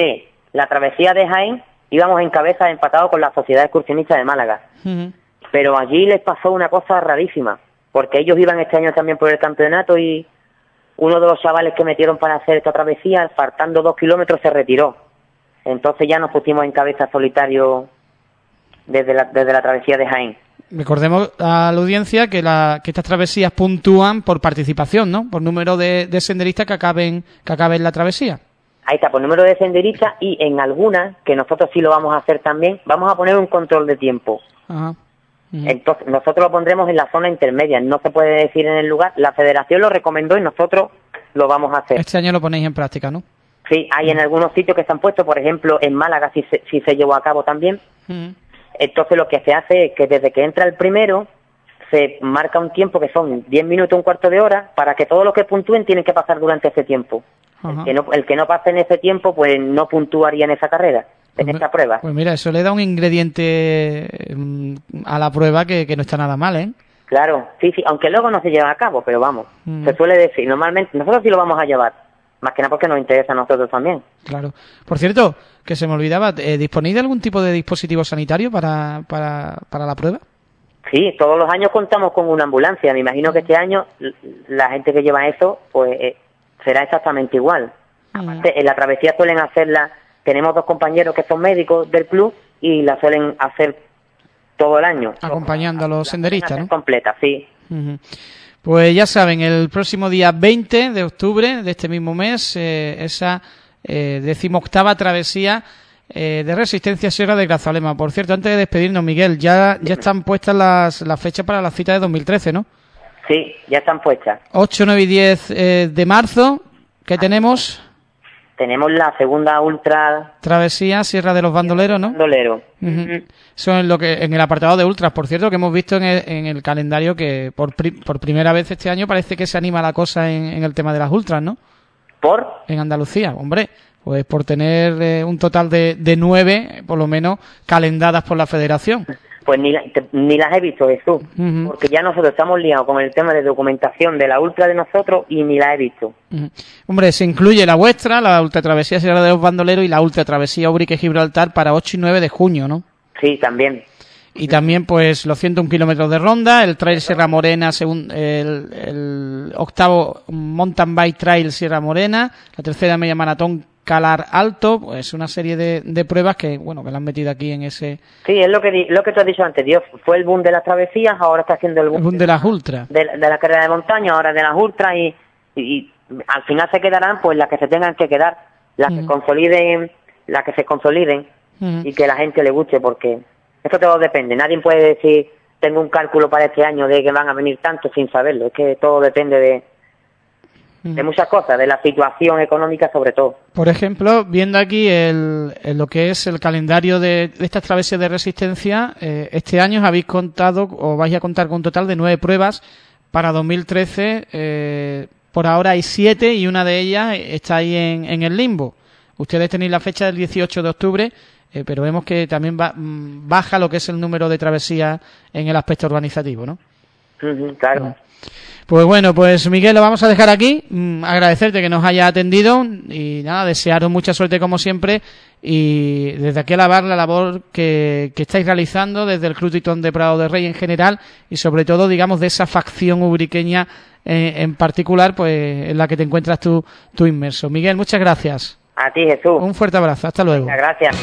la travesía de Jaén íbamos en cabeza empatados con la Sociedad Excursionista de Málaga. Pero allí les pasó una cosa rarísima, porque ellos iban este año también por el campeonato y uno de los chavales que metieron para hacer esta travesía, faltando 2 kilómetros, se retiró. Entonces ya nos pusimos en cabeza solitario desde la travesía de Jaén. Recordemos a la audiencia que estas travesías puntúan por participación, ¿no? Por número de senderistas que acaben la travesía. Ahí está, por número de senderistas, y en algunas, que nosotros sí lo vamos a hacer también, vamos a poner un control de tiempo. Ajá. Entonces nosotros lo pondremos en la zona intermedia, no se puede decir en el lugar. La federación lo recomendó y nosotros lo vamos a hacer. Este año lo ponéis en práctica, ¿no? Sí, hay en algunos sitios que se han puesto, por ejemplo en Málaga sí se llevó a cabo también. Entonces lo que se hace es que desde que entra el primero se marca un tiempo que son 10 minutos, un cuarto de hora, para que todos los que puntúen tienen que pasar durante ese tiempo. El que no pase en ese tiempo pues no puntuaría en esa carrera, en esta prueba. Pues mira, eso le da un ingrediente a la prueba que no está nada mal, ¿eh? Claro, sí, aunque luego no se lleva a cabo, pero vamos, se suele decir, normalmente nosotros sí lo vamos a llevar, más que nada porque nos interesa a nosotros también. Claro. Por cierto, que se me olvidaba, ¿disponéis de algún tipo de dispositivo sanitario para la prueba? Sí, todos los años contamos con una ambulancia. Me imagino que este año la gente que lleva eso, pues será exactamente igual. Aparte, en la travesía suelen hacerla, tenemos 2 compañeros que son médicos del club y la suelen hacer todo el año. Acompañando a los senderistas, ¿no? Completa, sí. Pues ya saben, el próximo día 20 de octubre de este mismo mes, esa 18ª travesía de Resistencia Sierra de Grazalema. Por cierto, antes de despedirnos, Miguel, ya están puestas las fechas para la cita de 2013, ¿no? Sí, ya están puestas. 8, 9 y 10 de marzo, ¿qué tenemos? Tenemos la segunda ultra... Travesía Sierra de los Bandoleros, ¿no? Bandoleros. Eso es lo que en el apartado de ultras, por cierto, que hemos visto en el calendario que por primera vez este año parece que se anima la cosa en el tema de las ultras, ¿no? ¿Por? En Andalucía, hombre, pues por tener un total de 9, por lo menos, calendadas por la federación. Pues ni las he visto, Jesús, porque ya nosotros estamos liados con el tema de documentación de la ultra de nosotros y ni la he visto. Hombre, se incluye la vuestra, la Ultra Travesía Sierra de los Bandoleros y la Ultra Travesía Ubrique-Gibraltar para 8 y 9 de junio, ¿no? Sí, también. Y también, pues, los 101 kilómetros de ronda, el Trail Sierra Morena, el 8º Mountain Bike Trail Sierra Morena, la 3ª Media Maratón Calar Alto, pues una serie de pruebas que, bueno, que la han metido aquí en ese... Sí, es lo que tú has dicho antes, Dios, fue el boom de las travesías, ahora está haciendo el boom de las ultras. De la carrera de montaña, ahora de las ultras y al final se quedarán pues las que se tengan que quedar, las que se consoliden y que la gente le guste, porque esto todo depende, nadie puede decir tengo un cálculo para este año de que van a venir tantos sin saberlo, es que todo depende de muchas cosas, de la situación económica sobre todo. Por ejemplo, viendo aquí lo que es el calendario de estas travesías de resistencia, este año habéis contado o vais a contar con un total de 9 pruebas para 2013. Por ahora hay 7 y una de ellas está ahí en el limbo. Ustedes tenéis la fecha del 18 de octubre, pero vemos que también baja lo que es el número de travesías en el aspecto organizativo, ¿no? Claro. Pues bueno, pues Miguel, lo vamos a dejar aquí. Agradecerte que nos haya atendido y nada, desearos mucha suerte como siempre y desde aquí alabar la labor que estáis realizando desde el Club Tritón de Prado de Rey en general y sobre todo, digamos, de esa facción ubriqueña en particular, pues en la que te encuentras tú inmerso. Miguel, muchas gracias. A ti, Jesús. Un fuerte abrazo. Hasta luego. Muchas gracias.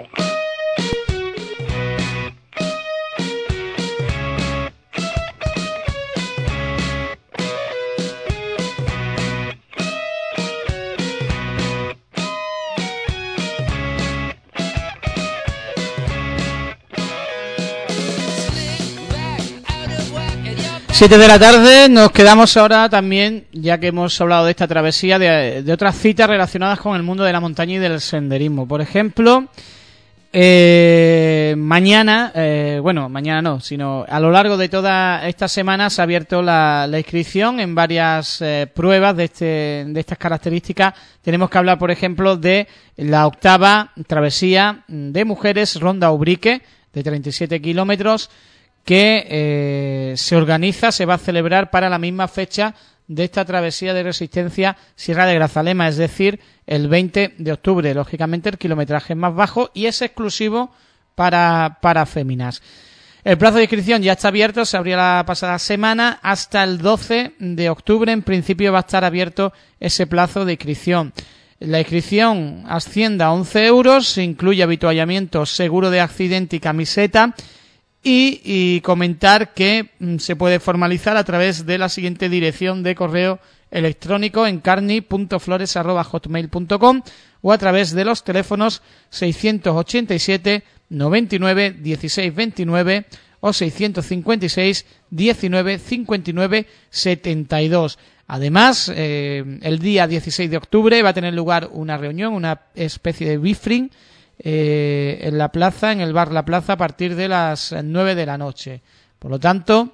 Siete de la tarde, nos quedamos ahora también, ya que hemos hablado de esta travesía, de otras citas relacionadas con el mundo de la montaña y del senderismo. Por ejemplo, mañana no, sino a lo largo de toda esta semana se ha abierto la inscripción en varias pruebas de estas características. Tenemos que hablar, por ejemplo, de la 8ª travesía de mujeres Ronda Ubrique, de 37 kilómetros, que se va a celebrar para la misma fecha de esta travesía de resistencia Sierra de Grazalema, es decir, el 20 de octubre. Lógicamente el kilometraje es más bajo y es exclusivo para féminas. El plazo de inscripción ya está abierto, se abrió la pasada semana hasta el 12 de octubre. En principio va a estar abierto ese plazo de inscripción. La inscripción asciende a 11 euros, se incluye avituallamiento, seguro de accidente y camiseta. Y comentar que se puede formalizar a través de la siguiente dirección de correo electrónico: encarni.flores@hotmail.com, o a través de los teléfonos 687 99 16 29 o 656 19 59 72. Además, el día 16 de octubre va a tener lugar una reunión, una especie de briefing en la plaza, en el bar La Plaza, a partir de las 9 de la noche. Por lo tanto,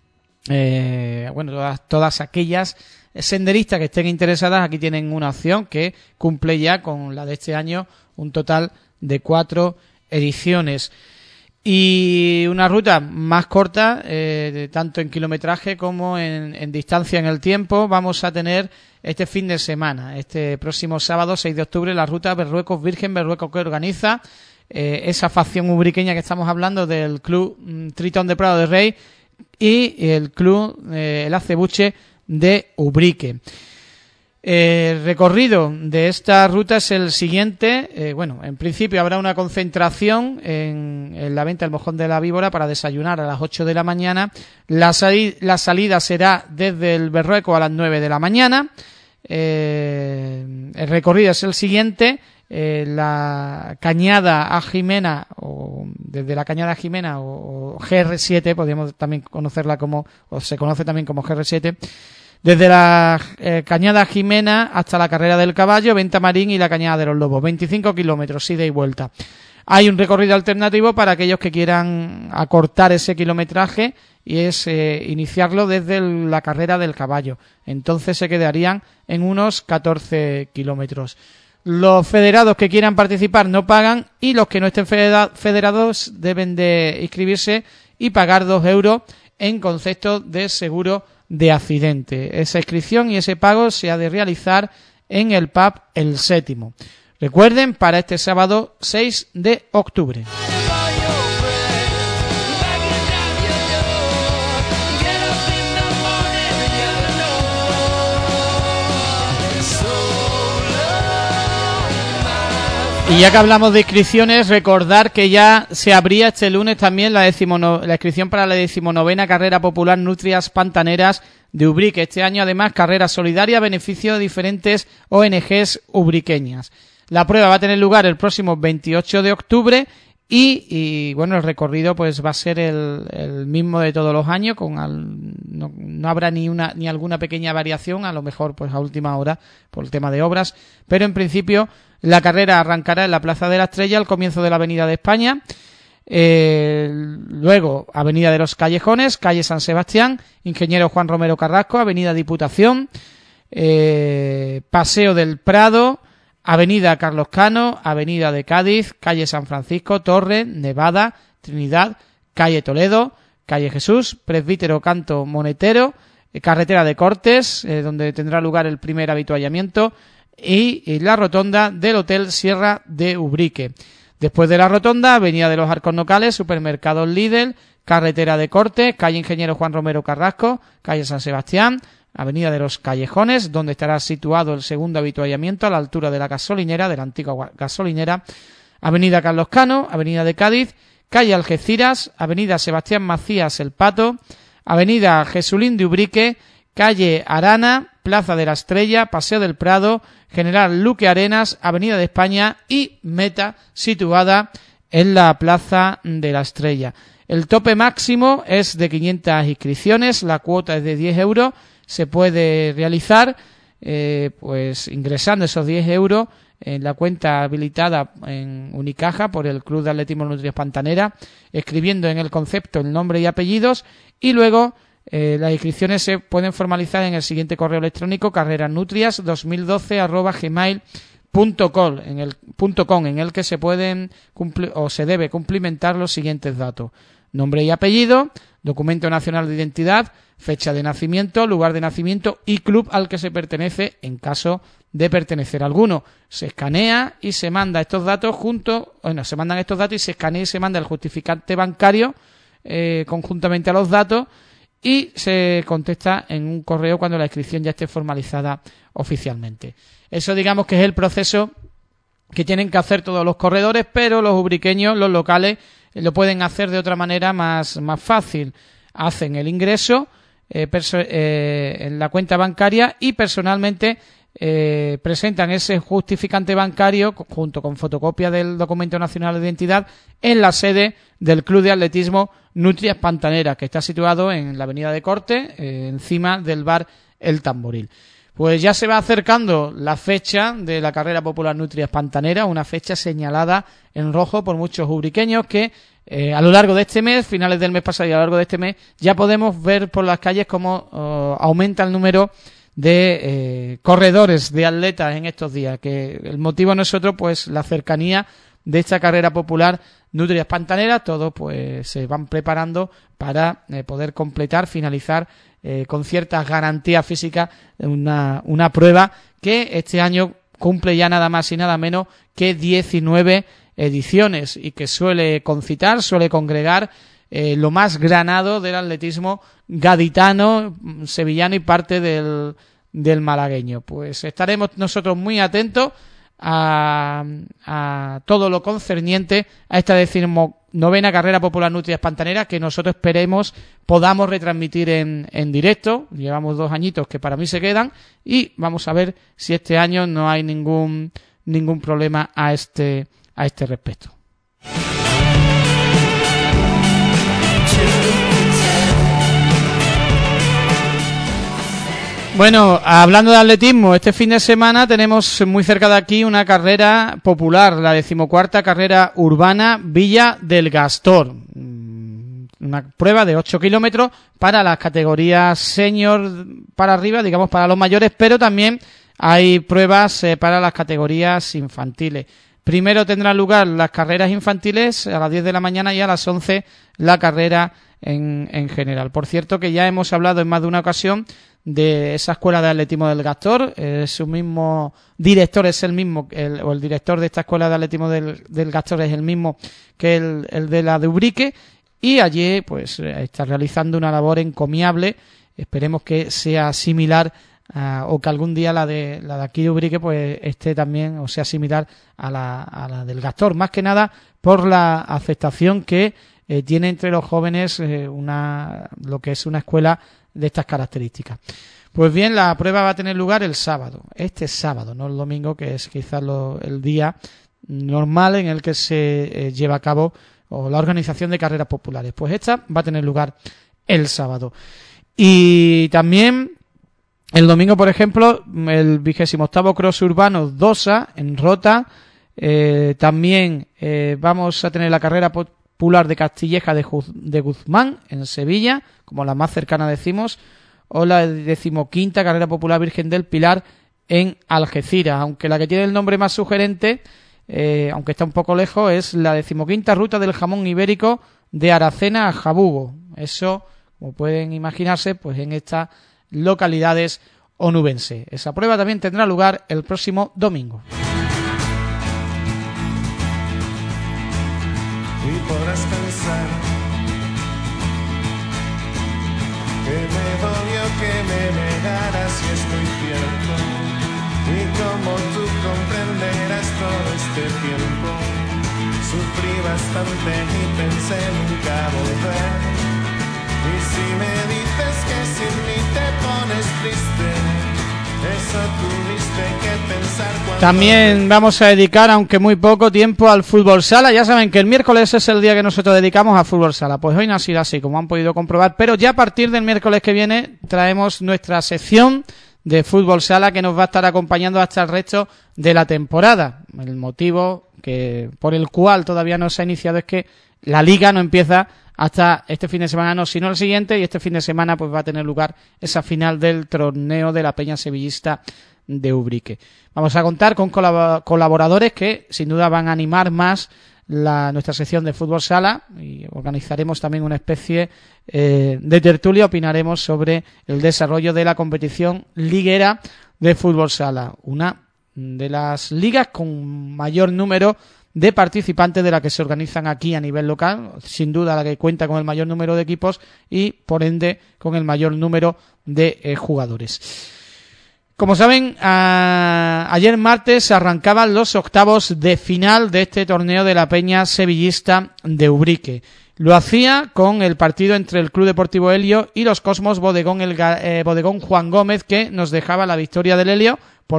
todas aquellas senderistas que estén interesadas, aquí tienen una opción que cumple ya con la de este año un total de 4 ediciones. Y una ruta más corta, tanto en kilometraje como en distancia en el tiempo, vamos a tener este fin de semana, este próximo sábado 6 de octubre, la ruta Berruecos Virgen Berruecos, que organiza esa facción ubriqueña que estamos hablando del Club Tritón de Prado de Rey y el Club El Acebuche de Ubrique. El recorrido de esta ruta es el siguiente. En principio habrá una concentración en la venta del Mojón de la Víbora para desayunar a las 8 de la mañana. La salida será desde el Berrueco a las 9 de la mañana. El recorrido es el siguiente. La Cañada a Jimena, o desde la Cañada a Jimena, o GR7, podríamos también conocerla como, o se conoce también como GR7, desde la Cañada Jimena hasta la Carrera del Caballo, Ventamarín y la Cañada de los Lobos, 25 kilómetros, ida y vuelta. Hay un recorrido alternativo para aquellos que quieran acortar ese kilometraje, y es iniciarlo desde la Carrera del Caballo. Entonces se quedarían en unos 14 kilómetros. Los federados que quieran participar no pagan, y los que no estén federados deben de inscribirse y pagar 2 euros en concepto de seguro de accidente. Esa inscripción y ese pago se ha de realizar en el pub El Séptimo. Recuerden, para este sábado 6 de octubre. Y ya que hablamos de inscripciones, recordar que ya se abría este lunes también la inscripción para la 19ª Carrera Popular Nutrias Pantaneras de Ubrique. Este año, además, carrera solidaria a beneficio de diferentes ONGs ubriqueñas. La prueba va a tener lugar el próximo 28 de octubre y el recorrido pues va a ser el mismo de todos los años, no habrá ni alguna pequeña variación, a lo mejor pues a última hora por el tema de obras, pero en principio la carrera arrancará en la Plaza de la Estrella al comienzo de la Avenida de España, luego Avenida de los Callejones, calle San Sebastián, Ingeniero Juan Romero Carrasco, Avenida Diputación, Paseo del Prado, Avenida Carlos Cano, Avenida de Cádiz, calle San Francisco, Torre, Nevada, Trinidad, calle Toledo, calle Jesús, Presbítero Canto Monetero, carretera de Cortes, donde tendrá lugar el primer avituallamiento, y la rotonda del Hotel Sierra de Ubrique. Después de la rotonda, Avenida de los Arcos Nocales, Supermercados Lidl, carretera de Cortes, calle Ingeniero Juan Romero Carrasco, calle San Sebastián, Avenida de los Callejones, donde estará situado el segundo avituallamiento a la altura de la gasolinera, de la antigua gasolinera, Avenida Carlos Cano, Avenida de Cádiz, calle Algeciras, Avenida Sebastián Macías El Pato, Avenida Jesulín de Ubrique, calle Arana, Plaza de la Estrella, Paseo del Prado, General Luque Arenas, Avenida de España y meta situada en la Plaza de la Estrella. El tope máximo es de 500 inscripciones, la cuota es de 10 euros, se puede realizar pues ingresando esos 10 euros en la cuenta habilitada en Unicaja por el Club de Atletismo Nutrias Pantanera, escribiendo en el concepto el nombre y apellidos, y luego las inscripciones se pueden formalizar en el siguiente correo electrónico: carrerasnutrias2012@gmail.com, en el que se pueden se debe cumplimentar los siguientes datos: nombre y apellido, documento nacional de identidad, fecha de nacimiento, lugar de nacimiento y club al que se pertenece en caso de pertenecer a alguno. Se escanea y se manda estos datos se mandan estos datos y se escanea y se manda el justificante bancario conjuntamente a los datos y se contesta en un correo cuando la inscripción ya esté formalizada oficialmente. Eso digamos que es el proceso que tienen que hacer todos los corredores, pero los ubriqueños, los locales, lo pueden hacer de otra manera más fácil. Hacen el ingreso en la cuenta bancaria y personalmente presentan ese justificante bancario junto con fotocopia del documento nacional de identidad en la sede del Club de Atletismo Nutrias Pantaneras, que está situado en la avenida de Corte, encima del bar El Tamboril. Pues ya se va acercando la fecha de la carrera popular Nutrias Pantaneras, una fecha señalada en rojo por muchos ubriqueños que a lo largo de este mes, finales del mes pasado y a lo largo de este mes, ya podemos ver por las calles cómo aumenta el número de corredores, de atletas en estos días, que el motivo no es otro, pues la cercanía de esta carrera popular Nutrias Pantaneras. Todos pues se van preparando para poder finalizar con ciertas garantías físicas una prueba que este año cumple ya nada más y nada menos que 19 ediciones y que suele congregar lo más granado del atletismo gaditano, sevillano y parte del malagueño. Pues estaremos nosotros muy atentos a todo lo concerniente a esta 19ª carrera popular Nutrias Pantaneras, que nosotros esperemos podamos retransmitir en directo. Llevamos 2 añitos que para mí se quedan y vamos a ver si este año no hay ningún problema a este respecto. Bueno, hablando de atletismo, este fin de semana tenemos muy cerca de aquí una carrera popular, la 14ª carrera urbana Villa del Gastor. Una prueba de 8 kilómetros para las categorías senior para arriba, digamos para los mayores, pero también hay pruebas para las categorías infantiles. Primero tendrán lugar las carreras infantiles a las 10 de la mañana y a las 11 la carrera en general. Por cierto que ya hemos hablado en más de una ocasión de esa escuela de atletismo del Gastor. Su mismo director es el mismo, el director de esta escuela de atletismo del Gastor es el mismo que el de la de Ubrique, y allí pues está realizando una labor encomiable. Esperemos que sea similar o que algún día la de aquí de Ubrique pues esté también o sea similar a la del Gastor, más que nada por la aceptación que tiene entre los jóvenes lo que es una escuela de estas características. Pues bien, la prueba va a tener lugar el sábado, este sábado, no el domingo, que es quizás el día normal en el que se lleva a cabo o la organización de carreras populares. Pues esta va a tener lugar el sábado. Y también el domingo, por ejemplo, el 28º Cross Urbano Dosa en Rota. También vamos a tener la carrera popular de Castilleja de Guzmán en Sevilla, como la más cercana decimos, o la 15ª carrera popular Virgen del Pilar en Algeciras, aunque la que tiene el nombre más sugerente, aunque está un poco lejos, es la 15ª ruta del jamón ibérico de Aracena a Jabugo. Eso, como pueden imaginarse, pues en estas localidades onubenses. Esa prueba también tendrá lugar el próximo domingo. Y podrás pensar que me dolió que me negaras si estoy cierto, y como tú comprenderás todo este tiempo sufrí bastante y pensé nunca volver. Y si me dices que sin mí te pones triste, eso tuviste que pensar cuando... También vamos a dedicar, aunque muy poco tiempo, al fútbol sala. Ya saben que el miércoles es el día que nosotros dedicamos a fútbol sala. Pues hoy no ha sido así, como han podido comprobar, pero ya a partir del miércoles que viene traemos nuestra sección de fútbol sala que nos va a estar acompañando hasta el resto de la temporada. El motivo por el cual todavía no se ha iniciado es que la liga no empieza hasta este fin de semana, no, sino el siguiente, y este fin de semana pues va a tener lugar esa final del torneo de la Peña Sevillista de Ubrique. Vamos a contar con colaboradores que sin duda van a animar más nuestra sección de fútbol sala y organizaremos también una especie de tertulia. Opinaremos sobre el desarrollo de la competición liguera de fútbol sala, una de las ligas con mayor número de participantes de la que se organizan aquí a nivel local, sin duda la que cuenta con el mayor número de equipos y por ende con el mayor número de jugadores. Como saben, ayer martes arrancaban los octavos de final de este torneo de la Peña Sevillista de Ubrique. Lo hacía con el partido entre el Club Deportivo Helio y los Cosmos Bodegón Juan Gómez, que nos dejaba la victoria del Helio por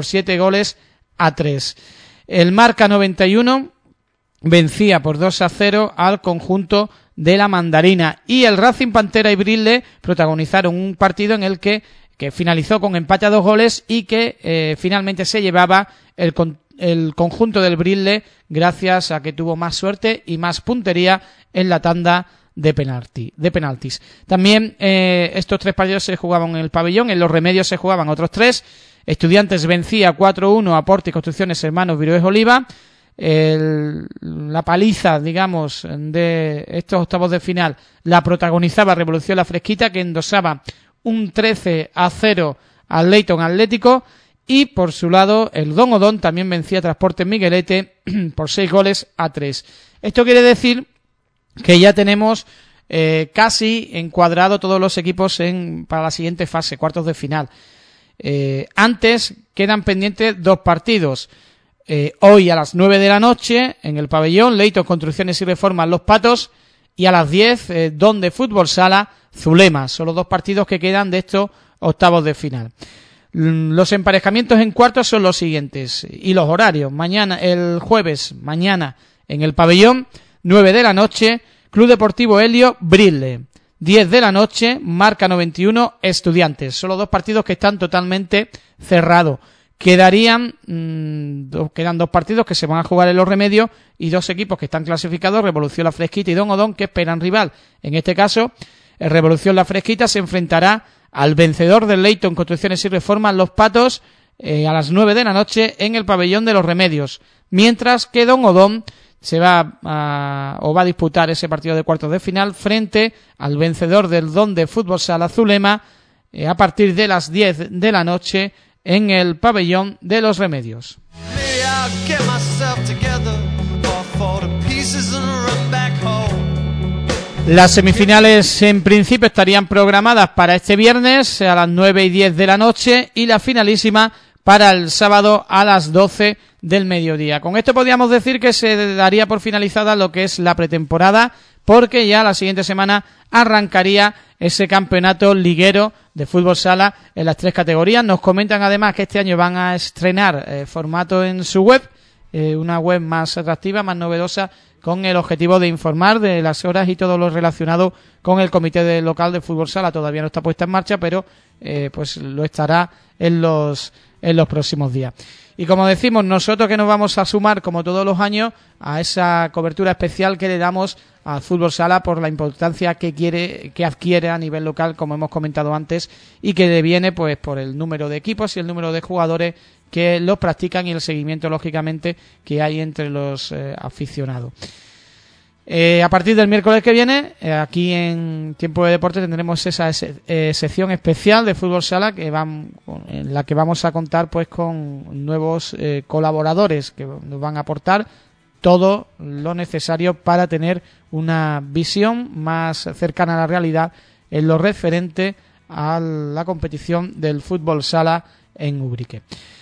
7-3. El Marca 91 vencía por 2-0 al conjunto de la Mandarina y el Racing Pantera y Brile protagonizaron un partido en el que finalizó con empate a 2 goles y que finalmente se llevaba el conjunto del Brile gracias a que tuvo más suerte y más puntería en la tanda de penaltis. También estos 3 partidos se jugaban en el pabellón, en los Remedios se jugaban otros 3. Estudiantes vencía 4-1 a Porti Construcciones Hermanos Virués Oliva. La paliza, digamos, de estos octavos de final la protagonizaba Revolución La Fresquita, que endosaba un 13-0 al Leyton Atlético, y por su lado el Don Odón también vencía a Transportes Miguelete por 6-3. Esto quiere decir que ya tenemos casi encuadrado todos los equipos para la siguiente fase, cuartos de final. Antes quedan pendientes 2 partidos. Hoy a las 9 de la noche en el pabellón Leyton Construcciones y Reformas Los Patos, y a las 10 Don de Fútbol Sala Zulema. Son los 2 partidos que quedan de estos octavos de final. Los emparejamientos en cuartos son los siguientes y los horarios. El jueves mañana en el pabellón 9 de la noche Club Deportivo Helio Brile, 10 de la noche Marca 91 Estudiantes. Son los 2 partidos que están totalmente cerrados. Quedan 2 partidos que se van a jugar en los Remedios y 2 equipos que están clasificados, Revolución La Fresquita y Don Odón, que esperan rival. En este caso, el Revolución La Fresquita se enfrentará al vencedor del Leyton Construcciones y Reformas Los Patos a las 9 de la noche en el pabellón de los Remedios, mientras que Don Odón va a disputar ese partido de cuartos de final frente al vencedor del Don de Fútbol Sala Zulema a partir de las 10 de la noche en el pabellón de los Remedios. Las semifinales en principio estarían programadas para este viernes a las 9 y 10 de la noche y la finalísima para el sábado a las 12 del mediodía. Con esto podríamos decir que se daría por finalizada lo que es la pretemporada, porque ya la siguiente semana arrancaría ese campeonato liguero de fútbol sala en las 3 categorías. Nos comentan además que este año van a estrenar formato en su web, una web más atractiva, más novedosa, con el objetivo de informar de las horas y todo lo relacionado con el comité local de fútbol sala. Todavía no está puesta en marcha, pero pues lo estará en los próximos días. Y como decimos, nosotros que nos vamos a sumar, como todos los años, a esa cobertura especial que le damos al fútbol sala por la importancia que adquiere a nivel local, como hemos comentado antes, y que deviene pues por el número de equipos y el número de jugadores que los practican y el seguimiento, lógicamente, que hay entre los aficionados. A partir del miércoles que viene, aquí en Tiempo de Deporte tendremos esa sección especial de fútbol sala en la que vamos a contar pues con nuevos colaboradores que nos van a aportar todo lo necesario para tener una visión más cercana a la realidad en lo referente a la competición del fútbol sala en Ubrique.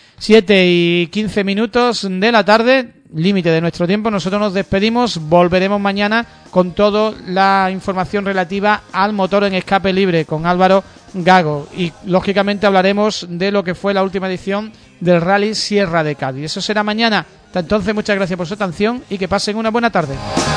7:15 de la tarde, límite de nuestro tiempo. Nosotros nos despedimos, volveremos mañana con toda la información relativa al motor en escape libre con Álvaro Gago y lógicamente hablaremos de lo que fue la última edición del Rally Sierra de Cádiz. Eso será mañana. Hasta entonces, muchas gracias por su atención y que pasen una buena tarde.